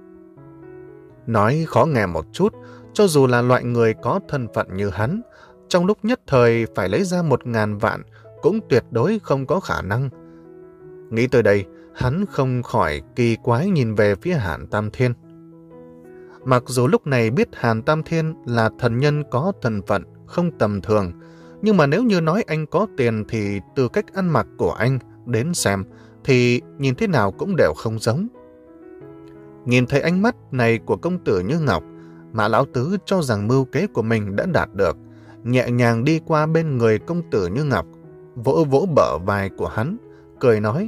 Nói khó nghe một chút, cho dù là loại người có thân phận như hắn, trong lúc nhất thời phải lấy ra một ngàn vạn cũng tuyệt đối không có khả năng. Nghĩ tới đây, hắn không khỏi kỳ quái nhìn về phía Hàn Tam Thiên. Mặc dù lúc này biết Hàn Tam Thiên là thần nhân có thân phận không tầm thường, nhưng mà nếu như nói anh có tiền thì từ cách ăn mặc của anh đến xem thì nhìn thế nào cũng đều không giống. Nhìn thấy ánh mắt này của công tử Như Ngọc, Mã Lão Tứ cho rằng mưu kế của mình đã đạt được, nhẹ nhàng đi qua bên người công tử Như Ngọc, vỗ vỗ bờ vai của hắn, cười nói: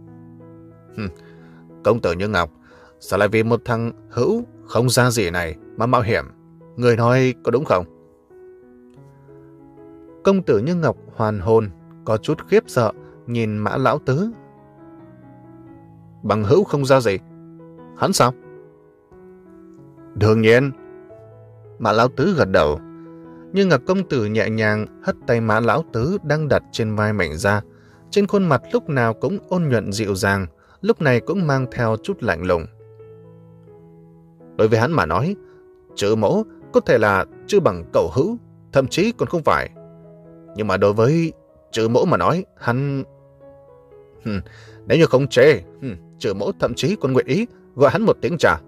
Công tử Như Ngọc, sao lại vì một thằng hữu không ra gì này mà mạo hiểm? Người nói có đúng không? Công tử Như Ngọc hoàn hồn, có chút khiếp sợ, nhìn Mã Lão Tứ. Bằng hữu không ra gì? Hắn sao? Đương nhiên. Mã Lão Tứ gật đầu. Nhưng Ngọc công tử nhẹ nhàng hất tay Mã Lão Tứ đang đặt trên vai mình ra. Trên khuôn mặt lúc nào cũng ôn nhuận dịu dàng, lúc này cũng mang theo chút lạnh lùng. Đối với hắn mà nói, chữ mẫu có thể là chữ bằng cậu hữu, thậm chí còn không phải. Nhưng mà đối với chữ mẫu mà nói, hắn... Hừm, nếu như không chê, hừm, chữ mẫu thậm chí còn nguyện ý gọi hắn một tiếng trà.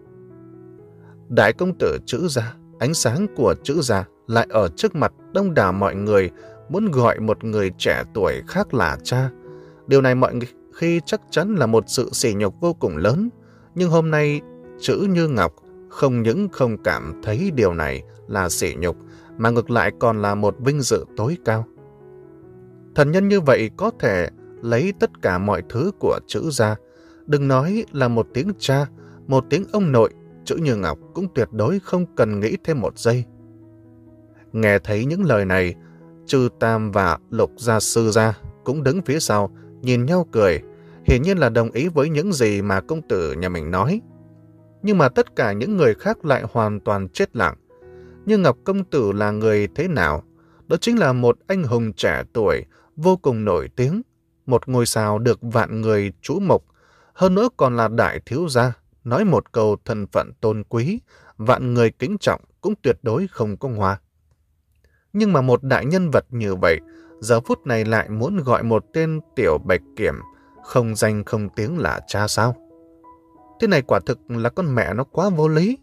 Đại công tử chữ gia, ánh sáng của chữ gia lại ở trước mặt đông đảo mọi người muốn gọi một người trẻ tuổi khác là cha. Điều này mọi người khi chắc chắn là một sự sỉ nhục vô cùng lớn, nhưng hôm nay chữ Như Ngọc không những không cảm thấy điều này là sỉ nhục, mà ngược lại còn là một vinh dự tối cao. Thần nhân như vậy có thể lấy tất cả mọi thứ của chữ gia, đừng nói là một tiếng cha, một tiếng ông nội, chữ Như Ngọc cũng tuyệt đối không cần nghĩ thêm một giây. Nghe thấy những lời này, Trư Tam và Lục Gia Sư Gia cũng đứng phía sau, nhìn nhau cười, hiển nhiên là đồng ý với những gì mà công tử nhà mình nói. Nhưng mà tất cả những người khác lại hoàn toàn chết lặng. Như Ngọc công tử là người thế nào? Đó chính là một anh hùng trẻ tuổi, vô cùng nổi tiếng, một ngôi sao được vạn người chú mục, hơn nữa còn là đại thiếu gia, nói một câu thân phận tôn quý, vạn người kính trọng cũng tuyệt đối không có ngoa. Nhưng mà một đại nhân vật như vậy, giờ phút này lại muốn gọi một tên tiểu bạch kiểm, không danh không tiếng là cha sao? Thế này quả thực là con mẹ nó quá vô lý.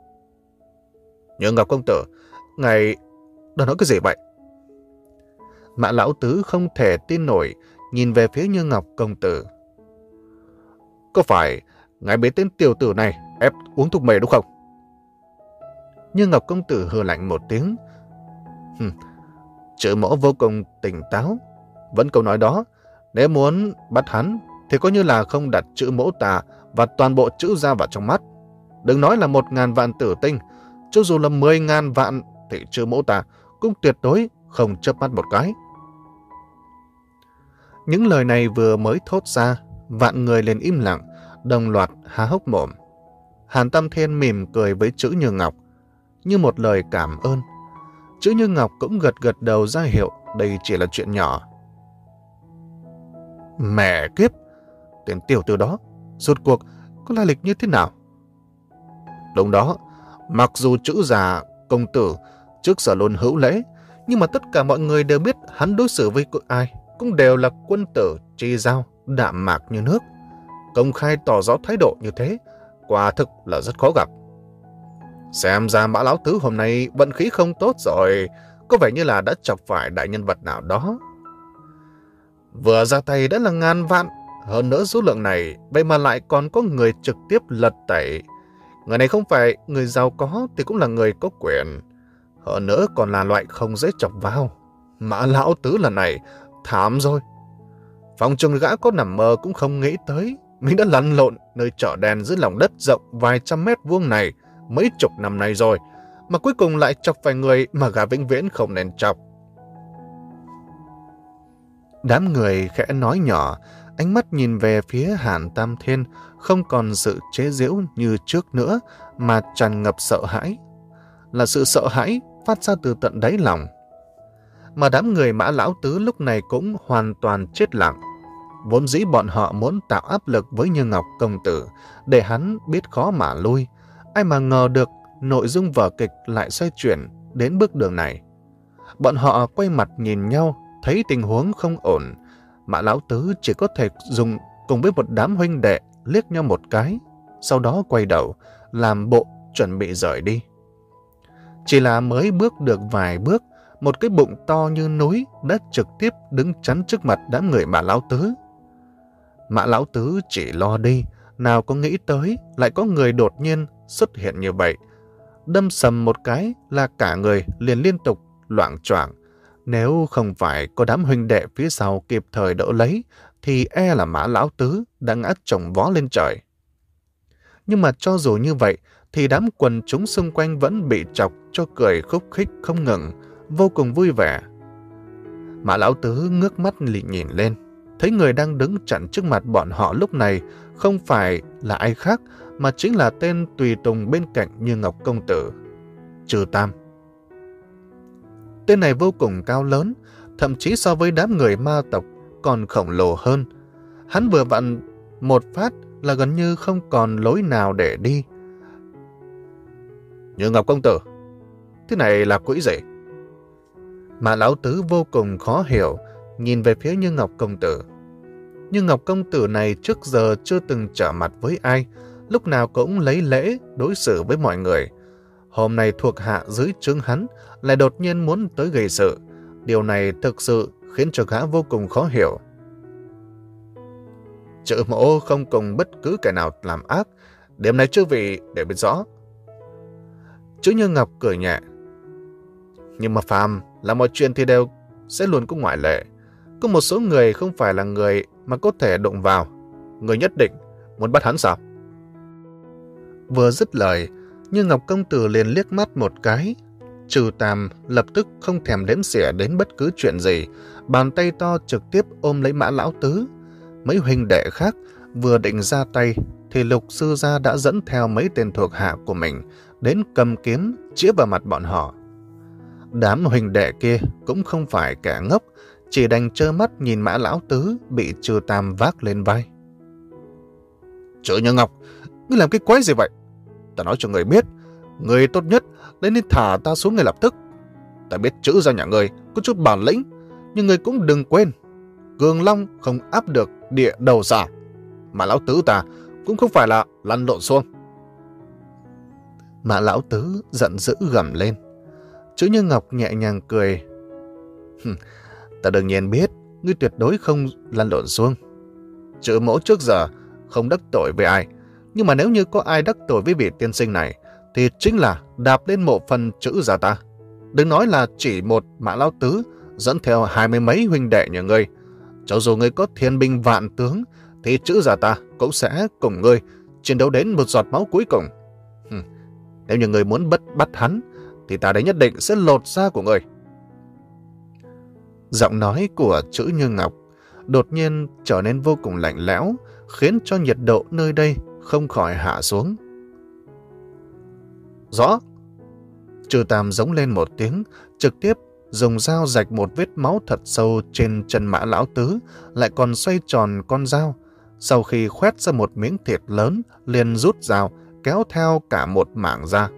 Như Ngọc công tử, ngài đã nói cái gì vậy? Mã Lão Tứ không thể tin nổi, nhìn về phía Như Ngọc công tử. Có phải ngài bị tên tiểu tử này ép uống thuốc mê đúng không? Như Ngọc công tử hừ lạnh một tiếng. Hừm, chữ mẫu vô cùng tỉnh táo. Vẫn câu nói đó, nếu muốn bắt hắn thì coi như là không đặt chữ mẫu ta và toàn bộ chữ ra vào trong mắt. Đừng nói là một ngàn vạn tử tinh, cho dù là mười ngàn vạn thì chữ mẫu ta cũng tuyệt đối không chớp mắt một cái. Những lời này vừa mới thốt ra, vạn người liền im lặng, đồng loạt há hốc mồm. Hàn Tam Thiên mỉm cười với chữ Như Ngọc, như một lời cảm ơn. Chữ Như Ngọc cũng gật gật đầu ra hiệu đây chỉ là chuyện nhỏ. Mẹ kiếp, tên tiểu tử đó, rốt cuộc có lai lịch như thế nào? Đúng đó, mặc dù chữ già công tử trước giờ luôn hữu lễ, nhưng mà tất cả mọi người đều biết hắn đối xử với ai cũng đều là quân tử tri giao, đạm mạc như nước. Công khai tỏ rõ thái độ như thế, quả thực là rất khó gặp. Xem ra Mã Lão Tứ hôm nay vận khí không tốt rồi, có vẻ như là đã chọc phải đại nhân vật nào đó. Vừa ra tay đã là ngàn vạn, hơn nữa số lượng này, vậy mà lại còn có người trực tiếp lật tẩy. Người này không phải người giàu có thì cũng là người có quyền. Hơn nữa còn là loại không dễ chọc vào. Mã lão tứ lần này thảm rồi. Phòng chừng gã có nằm mơ cũng không nghĩ tới mình đã lăn lộn nơi chợ đen dưới lòng đất rộng vài trăm mét vuông này mấy chục năm nay rồi, mà cuối cùng lại chọc phải người mà gã vĩnh viễn không nên chọc. Đám người khẽ nói nhỏ, ánh mắt nhìn về phía Hàn Tam Thiên, không còn sự chế giễu như trước nữa, mà tràn ngập sợ hãi. Là sự sợ hãi phát ra từ tận đáy lòng. Mà đám người Mã lão tứ lúc này cũng hoàn toàn chết lặng. Vốn dĩ bọn họ muốn tạo áp lực với Như Ngọc công tử, để hắn biết khó mà lui. Ai mà ngờ được nội dung vở kịch lại xoay chuyển đến bước đường này. Bọn họ quay mặt nhìn nhau, thấy tình huống không ổn. Mã lão tứ chỉ có thể dùng cùng với một đám huynh đệ liếc nhau một cái, sau đó quay đầu, làm bộ chuẩn bị rời đi. Chỉ là mới bước được vài bước, một cái bụng to như núi đã trực tiếp đứng chắn trước mặt đám người Mã lão tứ. Mã lão tứ chỉ lo đi, nào có nghĩ tới lại có người đột nhiên xuất hiện như vậy. Đâm sầm một cái là cả người liền liên tục loạng choạng. Nếu không phải có đám huynh đệ phía sau kịp thời đỡ lấy, thì e là Mã lão tứ đã ngã chồng vó lên trời. Nhưng mà cho dù như vậy, thì đám quần chúng xung quanh vẫn bị chọc cho cười khúc khích không ngừng, vô cùng vui vẻ. Mã lão tứ ngước mắt nhìn lên, thấy người đang đứng chặn trước mặt bọn họ lúc này không phải là ai khác, mà chính là tên tùy tùng bên cạnh Như Ngọc công tử, Trừ Tam. Tên này vô cùng cao lớn, thậm chí so với đám người ma tộc còn khổng lồ hơn. Hắn vừa vặn một phát là gần như không còn lối nào để đi. Như Ngọc công tử, thế này là quỹ gì? Mà lão tứ vô cùng khó hiểu, nhìn về phía Như Ngọc công tử. Như Ngọc công tử này trước giờ chưa từng trở mặt với ai, lúc nào cũng lấy lễ đối xử với mọi người. Hôm nay thuộc hạ dưới trướng hắn lại đột nhiên muốn tới gây sự. Điều này thực sự khiến cho gã vô cùng khó hiểu. Chữ mỗ không cùng bất cứ kẻ nào làm ác, điểm này chư vị để biết rõ. Chữ Như Ngọc cười nhẹ. Nhưng mà phàm là mọi chuyện thì đều sẽ luôn có ngoại lệ. Có một số người không phải là người mà có thể đụng vào. Người nhất định muốn bắt hắn sao? Vừa dứt lời, Như Ngọc công tử liền liếc mắt một cái. Trừ Tam lập tức không thèm đếm xỉa đến bất cứ chuyện gì, bàn tay to trực tiếp ôm lấy Mã lão tứ. Mấy huynh đệ khác vừa định ra tay thì Lục sư gia đã dẫn theo mấy tên thuộc hạ của mình đến cầm kiếm chĩa vào mặt bọn họ. Đám huynh đệ kia cũng không phải kẻ ngốc, chỉ đành trơ mắt nhìn Mã lão tứ bị Trừ Tam vác lên vai. Chữ Như Ngọc, ngươi làm cái quái gì vậy? Ta nói cho người biết, người tốt nhất lên nên thả ta xuống ngay lập tức. Ta biết chữ ra nhà người có chút bản lĩnh, nhưng người cũng đừng quên, Cường Long không áp được địa đầu xà, mà lão tứ ta cũng không phải là lăn lộn xuông. Mà lão tứ giận dữ gầm lên. Chữ Như Ngọc nhẹ nhàng cười. Ta đương nhiên biết ngươi tuyệt đối không lăn lộn xuông. Chữ mỗ trước giờ không đắc tội với ai, nhưng mà nếu như có ai đắc tội với vị tiên sinh này thì chính là đạp lên mộ phần chữ gia ta. Đừng nói là chỉ một Mã lão tứ dẫn theo hai mươi mấy huynh đệ nhà ngươi. Cho dù ngươi có thiên binh vạn tướng thì chữ gia ta cũng sẽ cùng ngươi chiến đấu đến một giọt máu cuối cùng. Hừm. Nếu như ngươi muốn bắt bắt hắn thì ta đấy nhất định sẽ lột da của ngươi. Giọng nói của chữ Như Ngọc đột nhiên trở nên vô cùng lạnh lẽo, khiến cho nhiệt độ nơi đây không khỏi hạ xuống. Rõ. Trừ Tam giống lên một tiếng, trực tiếp dùng dao rạch một vết máu thật sâu trên chân Mã lão tứ, lại còn xoay tròn con dao. Sau khi khoét ra một miếng thịt lớn, liền rút dao, kéo theo cả một mảng da.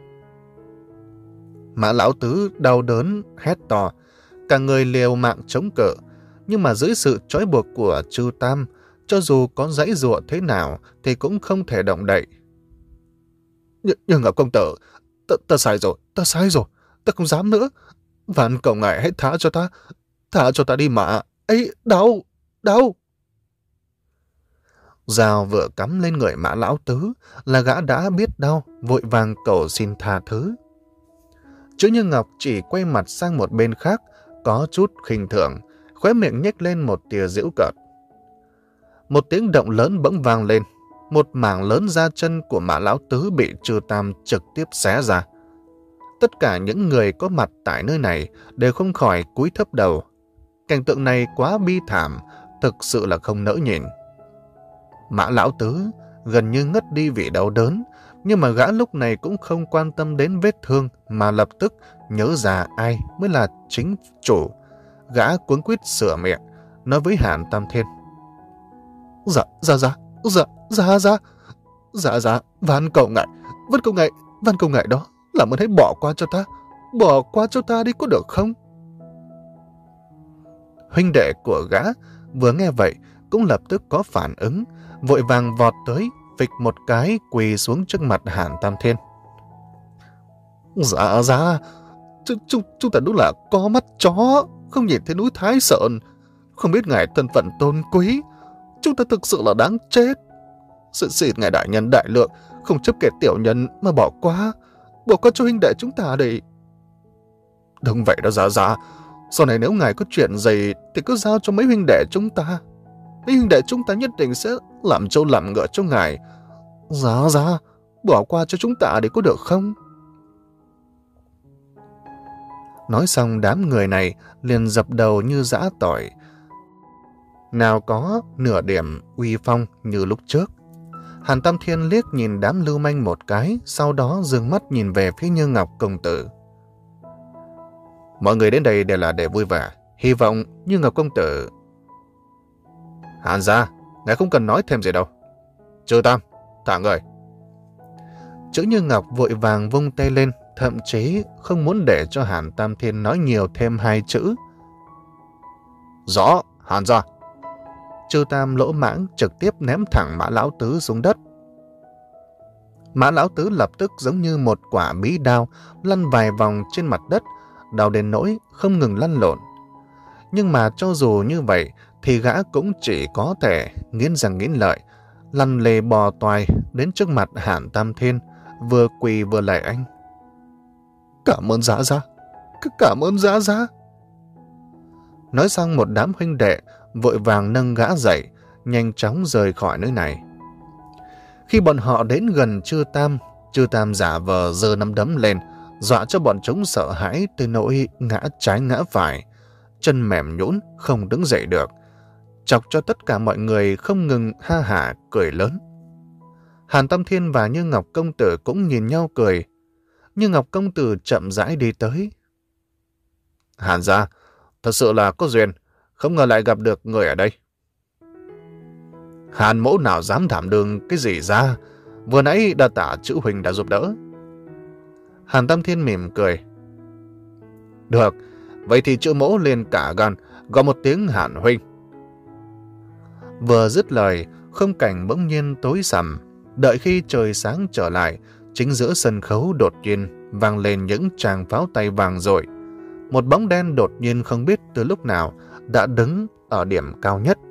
Mã lão tứ đau đớn, hét to, cả người liều mạng chống cự, nhưng mà dưới sự trói buộc của Trừ Tam, cho dù có giãy giụa thế nào thì cũng không thể động đậy. Nhưng Ngọc công tử, ta, ta sai rồi, ta sai rồi, ta không dám nữa. Vạn cầu ngài hãy thả cho ta, thả cho ta đi mà. Ấy, đau, đau. Dao vừa cắm lên người Mã Lão Tứ là gã đã biết đau, vội vàng cầu xin tha thứ. Chữ Như Ngọc chỉ quay mặt sang một bên khác, có chút khinh thường, khóe miệng nhếch lên một tia giễu cợt. Một tiếng động lớn bỗng vang lên, một mảng lớn da chân của Mã Lão Tứ bị Trư Tam trực tiếp xé ra. Tất cả những người có mặt tại nơi này đều không khỏi cúi thấp đầu. Cảnh tượng này quá bi thảm, thực sự là không nỡ nhìn. Mã Lão Tứ gần như ngất đi vì đau đớn, nhưng mà gã lúc này cũng không quan tâm đến vết thương mà lập tức nhớ ra ai mới là chính chủ. Gã cuống quýt sửa miệng, nói với Hàn Tam Thiên. Dạ, dạ, dạ, dạ, dạ, dạ, dạ, dạ, van cầu ngài, van cầu ngài, van cầu ngài đó, làm ơn hãy bỏ qua cho ta, bỏ qua cho ta đi có được không? Huynh đệ của gã vừa nghe vậy cũng lập tức có phản ứng, vội vàng vọt tới, phịch một cái quỳ xuống trước mặt Hàn Tam Thiên. Dạ, dạ, chúng, chúng ta đúng là có mắt chó, không nhìn thấy núi Thái Sơn, không biết ngài thân phận tôn quý, chúng ta thực sự là đáng chết. Sự xin ngài đại nhân đại lượng, không chấp kẻ tiểu nhân mà bỏ qua, bỏ qua cho huynh đệ chúng ta đi. Đúng vậy đó Giá Giá, sau này nếu ngài có chuyện gì thì cứ giao cho mấy huynh đệ chúng ta. Mấy huynh đệ chúng ta nhất định sẽ làm trâu làm ngựa cho ngài. Giá Giá, bỏ qua cho chúng ta để có được không? Nói xong đám người này liền dập đầu như giã tỏi, nào có nửa điểm uy phong như lúc trước. Hàn Tam Thiên liếc nhìn đám lưu manh một cái, sau đó dừng mắt nhìn về phía Như Ngọc công tử. Mọi người đến đây đều là để vui vẻ, hy vọng Như Ngọc công tử... Hàn gia, ngài không cần nói thêm gì đâu. Trư Tam, thả người. Chữ Như Ngọc vội vàng vung tay lên, thậm chí không muốn để cho Hàn Tam Thiên nói nhiều thêm hai chữ. Rõ, Hàn gia. Trư Tam lỗ mãng trực tiếp ném thẳng Mã Lão Tứ xuống đất. Mã Lão Tứ lập tức giống như một quả bí đao lăn vài vòng trên mặt đất, đau đến nỗi không ngừng lăn lộn. Nhưng mà cho dù như vậy thì gã cũng chỉ có thể nghiến răng nghiến lợi, lăn lề bò toài đến trước mặt Hàn Tam Thiên, vừa quỳ vừa lạy anh. Cảm ơn Giá Giá, cảm ơn Giá Giá. Nói xong một đám huynh đệ vội vàng nâng gã dậy, nhanh chóng rời khỏi nơi này. Khi bọn họ đến gần Trư Tam, Trư Tam giả vờ giơ nắm đấm lên, dọa cho bọn chúng sợ hãi tới nỗi ngã trái ngã phải, chân mềm nhũn không đứng dậy được, chọc cho tất cả mọi người không ngừng ha hả cười lớn. Hàn Tam Thiên và Như Ngọc công tử cũng nhìn nhau cười. Như Ngọc công tử chậm rãi đi tới. Hàn gia, thật sự là có duyên, không ngờ lại gặp được người ở đây. Hàn mẫu nào dám đảm đương cái gì ra, vừa nãy đa tạ chữ huynh đã giúp đỡ. Hàn Tam Thiên mỉm cười. Được, vậy thì chữ mẫu liền cả gan, gọi một tiếng Hàn huynh. Vừa dứt lời, khung cảnh bỗng nhiên tối sầm. Đợi khi trời sáng trở lại, chính giữa sân khấu đột nhiên vang lên những tràng pháo tay vàng rội. Một bóng đen đột nhiên không biết từ lúc nào đã đứng ở điểm cao nhất.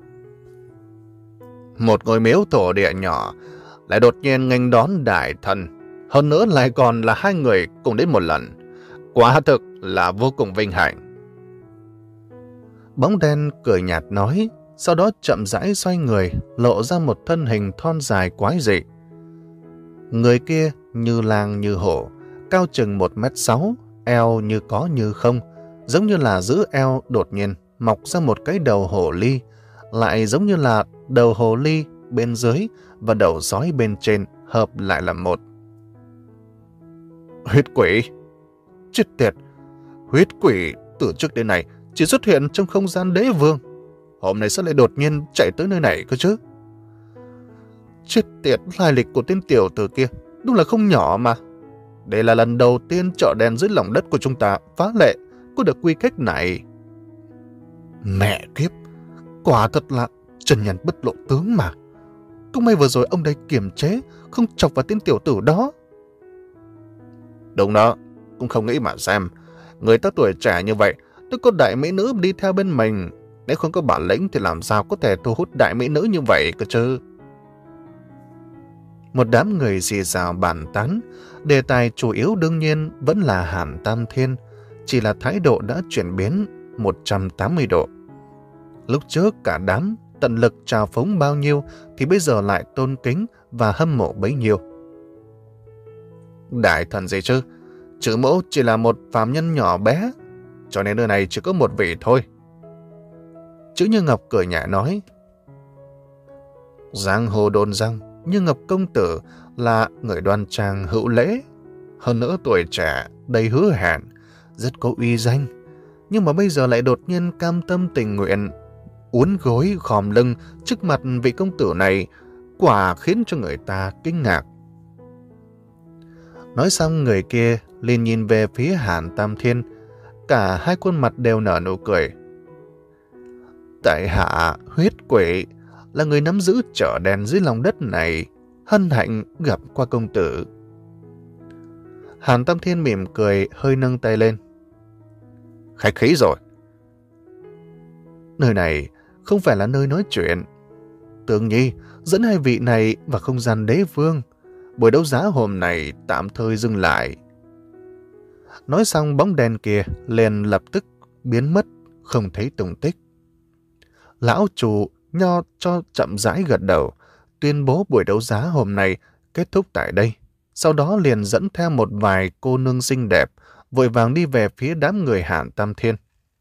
Một ngôi miếu thổ địa nhỏ lại đột nhiên nghênh đón đại thần, hơn nữa lại còn là hai người cùng đến một lần. Quả thực là vô cùng vinh hạnh. Bóng đen cười nhạt nói, sau đó chậm rãi xoay người, lộ ra một thân hình thon dài quái dị. Người kia như lang như hổ, cao chừng một mét sáu, eo như có như không, giống như là giữa eo đột nhiên mọc ra một cái đầu hổ ly, lại giống như là đầu hồ ly bên dưới và đầu sói bên trên hợp lại là một. Huyết quỷ! Chết tiệt! Huyết quỷ từ trước đến nay chỉ xuất hiện trong không gian đế vương. Hôm nay sao lại đột nhiên chạy tới nơi này cơ chứ? Chết tiệt, lai lịch của tên tiểu tử kia đúng là không nhỏ mà. Đây là lần đầu tiên chợ đen dưới lòng đất của chúng ta phá lệ có được quy cách này. Mẹ kiếp! Quả thật là trần nhân bất lộ tướng mà. Cũng may vừa rồi ông đây kiềm chế, không chọc vào tên tiểu tử đó. Đúng đó, cũng không nghĩ mà xem. Người ta tuổi trẻ như vậy, tôi có đại mỹ nữ đi theo bên mình. Nếu không có bản lĩnh thì làm sao có thể thu hút đại mỹ nữ như vậy cơ chứ? Một đám người xì xào bàn tán, đề tài chủ yếu đương nhiên vẫn là Hàn Tam Thiên, chỉ là thái độ đã chuyển biến một trăm tám mươi độ. Lúc trước cả đám tận lực trào phúng bao nhiêu thì bây giờ lại tôn kính và hâm mộ bấy nhiêu. Đại thần gì chứ, chữ mẫu chỉ là một phàm nhân nhỏ bé, cho nên nơi này chỉ có một vị thôi. Chữ Như Ngọc cười nhẹ nói, giang hồ đồn rằng Như Ngọc công tử là người đoan trang hữu lễ, hơn nữa tuổi trẻ, đầy hứa hẹn, rất có uy danh. Nhưng mà bây giờ lại đột nhiên cam tâm tình nguyện, uốn gối khom lưng trước mặt vị công tử này, quả khiến cho người ta kinh ngạc. Nói xong người kia liền nhìn về phía Hàn Tam Thiên, cả hai khuôn mặt đều nở nụ cười. Tại hạ huyết quỷ, là người nắm giữ chợ đèn dưới lòng đất này, hân hạnh gặp qua công tử. Hàn Tam Thiên mỉm cười, hơi nâng tay lên. Khách khí rồi. Nơi này không phải là nơi nói chuyện. Tương Nhi dẫn hai vị này vào không gian đế vương. Buổi đấu giá hôm này tạm thời dừng lại. Nói xong bóng đèn kia liền lập tức biến mất, không thấy tung tích. Lão chủ Nho cho chậm rãi gật đầu, tuyên bố buổi đấu giá hôm nay kết thúc tại đây. Sau đó liền dẫn theo một vài cô nương xinh đẹp, vội vàng đi về phía đám người Hàn Tam Thiên.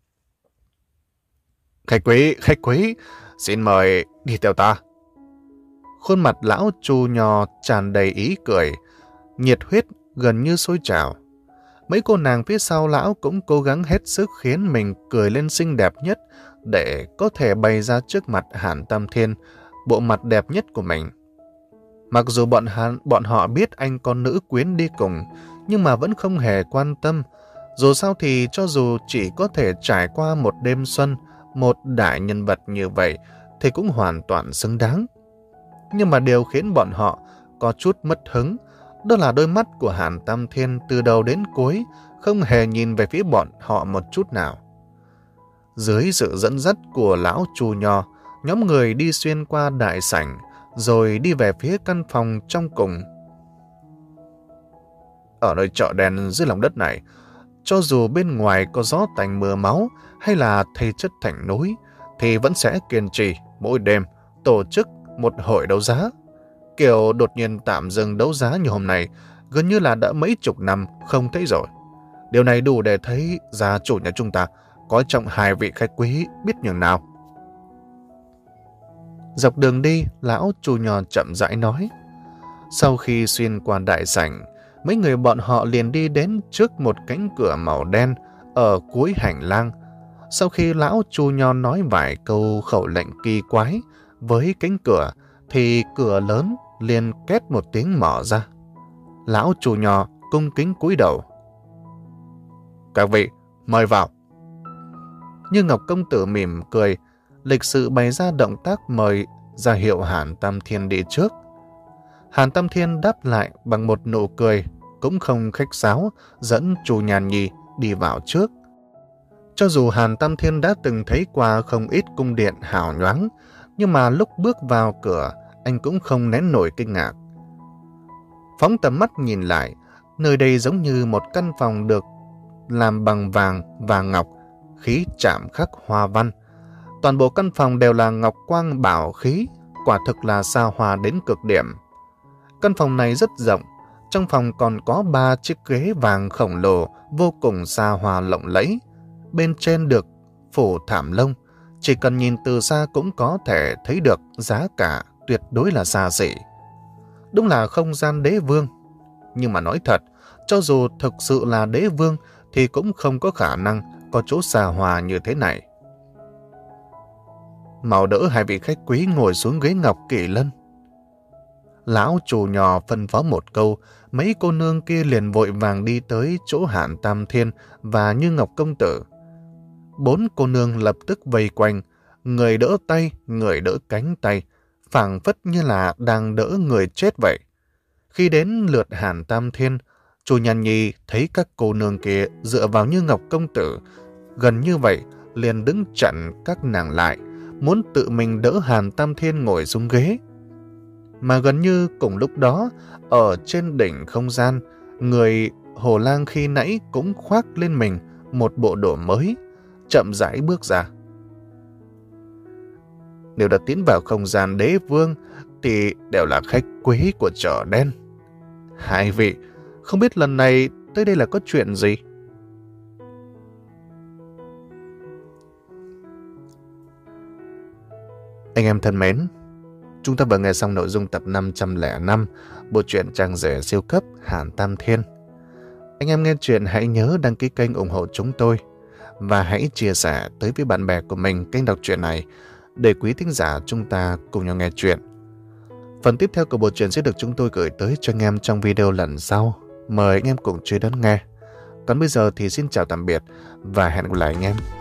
Khách quý, khách quý, xin mời đi theo ta. Khuôn mặt lão Chu Nho tràn đầy ý cười, nhiệt huyết gần như sôi trào. Mấy cô nàng phía sau lão cũng cố gắng hết sức khiến mình cười lên xinh đẹp nhất để có thể bày ra trước mặt Hàn Tam Thiên bộ mặt đẹp nhất của mình. Mặc dù bọn, hắn, bọn họ biết anh có nữ quyến đi cùng, nhưng mà vẫn không hề quan tâm. Dù sao thì cho dù chỉ có thể trải qua một đêm xuân, một đại nhân vật như vậy thì cũng hoàn toàn xứng đáng. Nhưng mà điều khiến bọn họ có chút mất hứng, đó là đôi mắt của Hàn Tam Thiên từ đầu đến cuối không hề nhìn về phía bọn họ một chút nào. Dưới sự dẫn dắt của lão Chu Nho, nhóm người đi xuyên qua đại sảnh, rồi đi về phía căn phòng trong cùng. Ở nơi chợ đèn dưới lòng đất này, cho dù bên ngoài có gió tành mưa máu hay là thây chất thành núi, thì vẫn sẽ kiên trì mỗi đêm tổ chức một hội đấu giá. Kiểu đột nhiên tạm dừng đấu giá như hôm nay, gần như là đã mấy chục năm không thấy rồi. Điều này đủ để thấy gia chủ nhà chúng ta coi trọng hai vị khách quý biết nhường nào. Dọc đường đi, lão Chu Nho chậm rãi nói. Sau khi xuyên qua đại sảnh, mấy người bọn họ liền đi đến trước một cánh cửa màu đen ở cuối hành lang. Sau khi lão Chu Nho nói vài câu khẩu lệnh kỳ quái với cánh cửa, thì cửa lớn liền két một tiếng mở ra. Lão Chu Nho cung kính cúi đầu. Các vị, mời vào. Như Ngọc công tử mỉm cười, lịch sự bày ra động tác mời, ra hiệu Hàn Tam Thiên đi trước. Hàn Tam Thiên đáp lại bằng một nụ cười, cũng không khách sáo, dẫn Chu Nhan Nhi đi vào trước. Cho dù Hàn Tam Thiên đã từng thấy qua không ít cung điện hào nhoáng, nhưng mà lúc bước vào cửa, anh cũng không nén nổi kinh ngạc. Phóng tầm mắt nhìn lại, nơi đây giống như một căn phòng được làm bằng vàng và ngọc, khí chạm khắc hoa văn. Toàn bộ căn phòng đều là ngọc quang bảo khí, quả thực là xa hoa đến cực điểm. Căn phòng này rất rộng, trong phòng còn có ba chiếc ghế vàng khổng lồ vô cùng xa hoa lộng lẫy. Bên trên được phủ thảm lông, chỉ cần nhìn từ xa cũng có thể thấy được giá cả tuyệt đối là xa xỉ. Đúng là không gian đế vương. Nhưng mà nói thật, cho dù thực sự là đế vương thì cũng không có khả năng có chỗ xa hoa như thế này. Mau đỡ hai vị khách quý ngồi xuống ghế ngọc kỳ lân. Lão Chu Nho phân phó một câu, mấy cô nương kia liền vội vàng đi tới chỗ Hàn Tam Thiên và Như Ngọc công tử. Bốn cô nương lập tức vây quanh, người đỡ tay, người đỡ cánh tay, phảng phất như là đang đỡ người chết vậy. Khi đến lượt Hàn Tam Thiên, Chu Nhan Nhi thấy các cô nương kia dựa vào Như Ngọc công tử, gần như vậy liền đứng chặn các nàng lại, muốn tự mình đỡ Hàn Tam Thiên ngồi xuống ghế. Mà gần như cùng lúc đó, ở trên đỉnh không gian, người Hồ Lang khi nãy cũng khoác lên mình một bộ đồ mới, chậm rãi bước ra. Nếu đã tiến vào không gian đế vương thì đều là khách quý của chợ đen. Hai vị, không biết lần này tới đây là có chuyện gì? Anh em thân mến, chúng ta vừa nghe xong nội dung tập năm trăm lẻ năm bộ truyện Trang Rể Siêu Cấp Hàn Tam Thiên. Anh em nghe chuyện hãy nhớ đăng ký kênh ủng hộ chúng tôi và hãy chia sẻ tới với bạn bè của mình kênh đọc truyện này để quý thính giả chúng ta cùng nhau nghe chuyện. Phần tiếp theo của bộ truyện sẽ được chúng tôi gửi tới cho anh em trong video lần sau. Mời anh em cùng chú ý đón nghe. Còn bây giờ thì xin chào tạm biệt và hẹn gặp lại anh em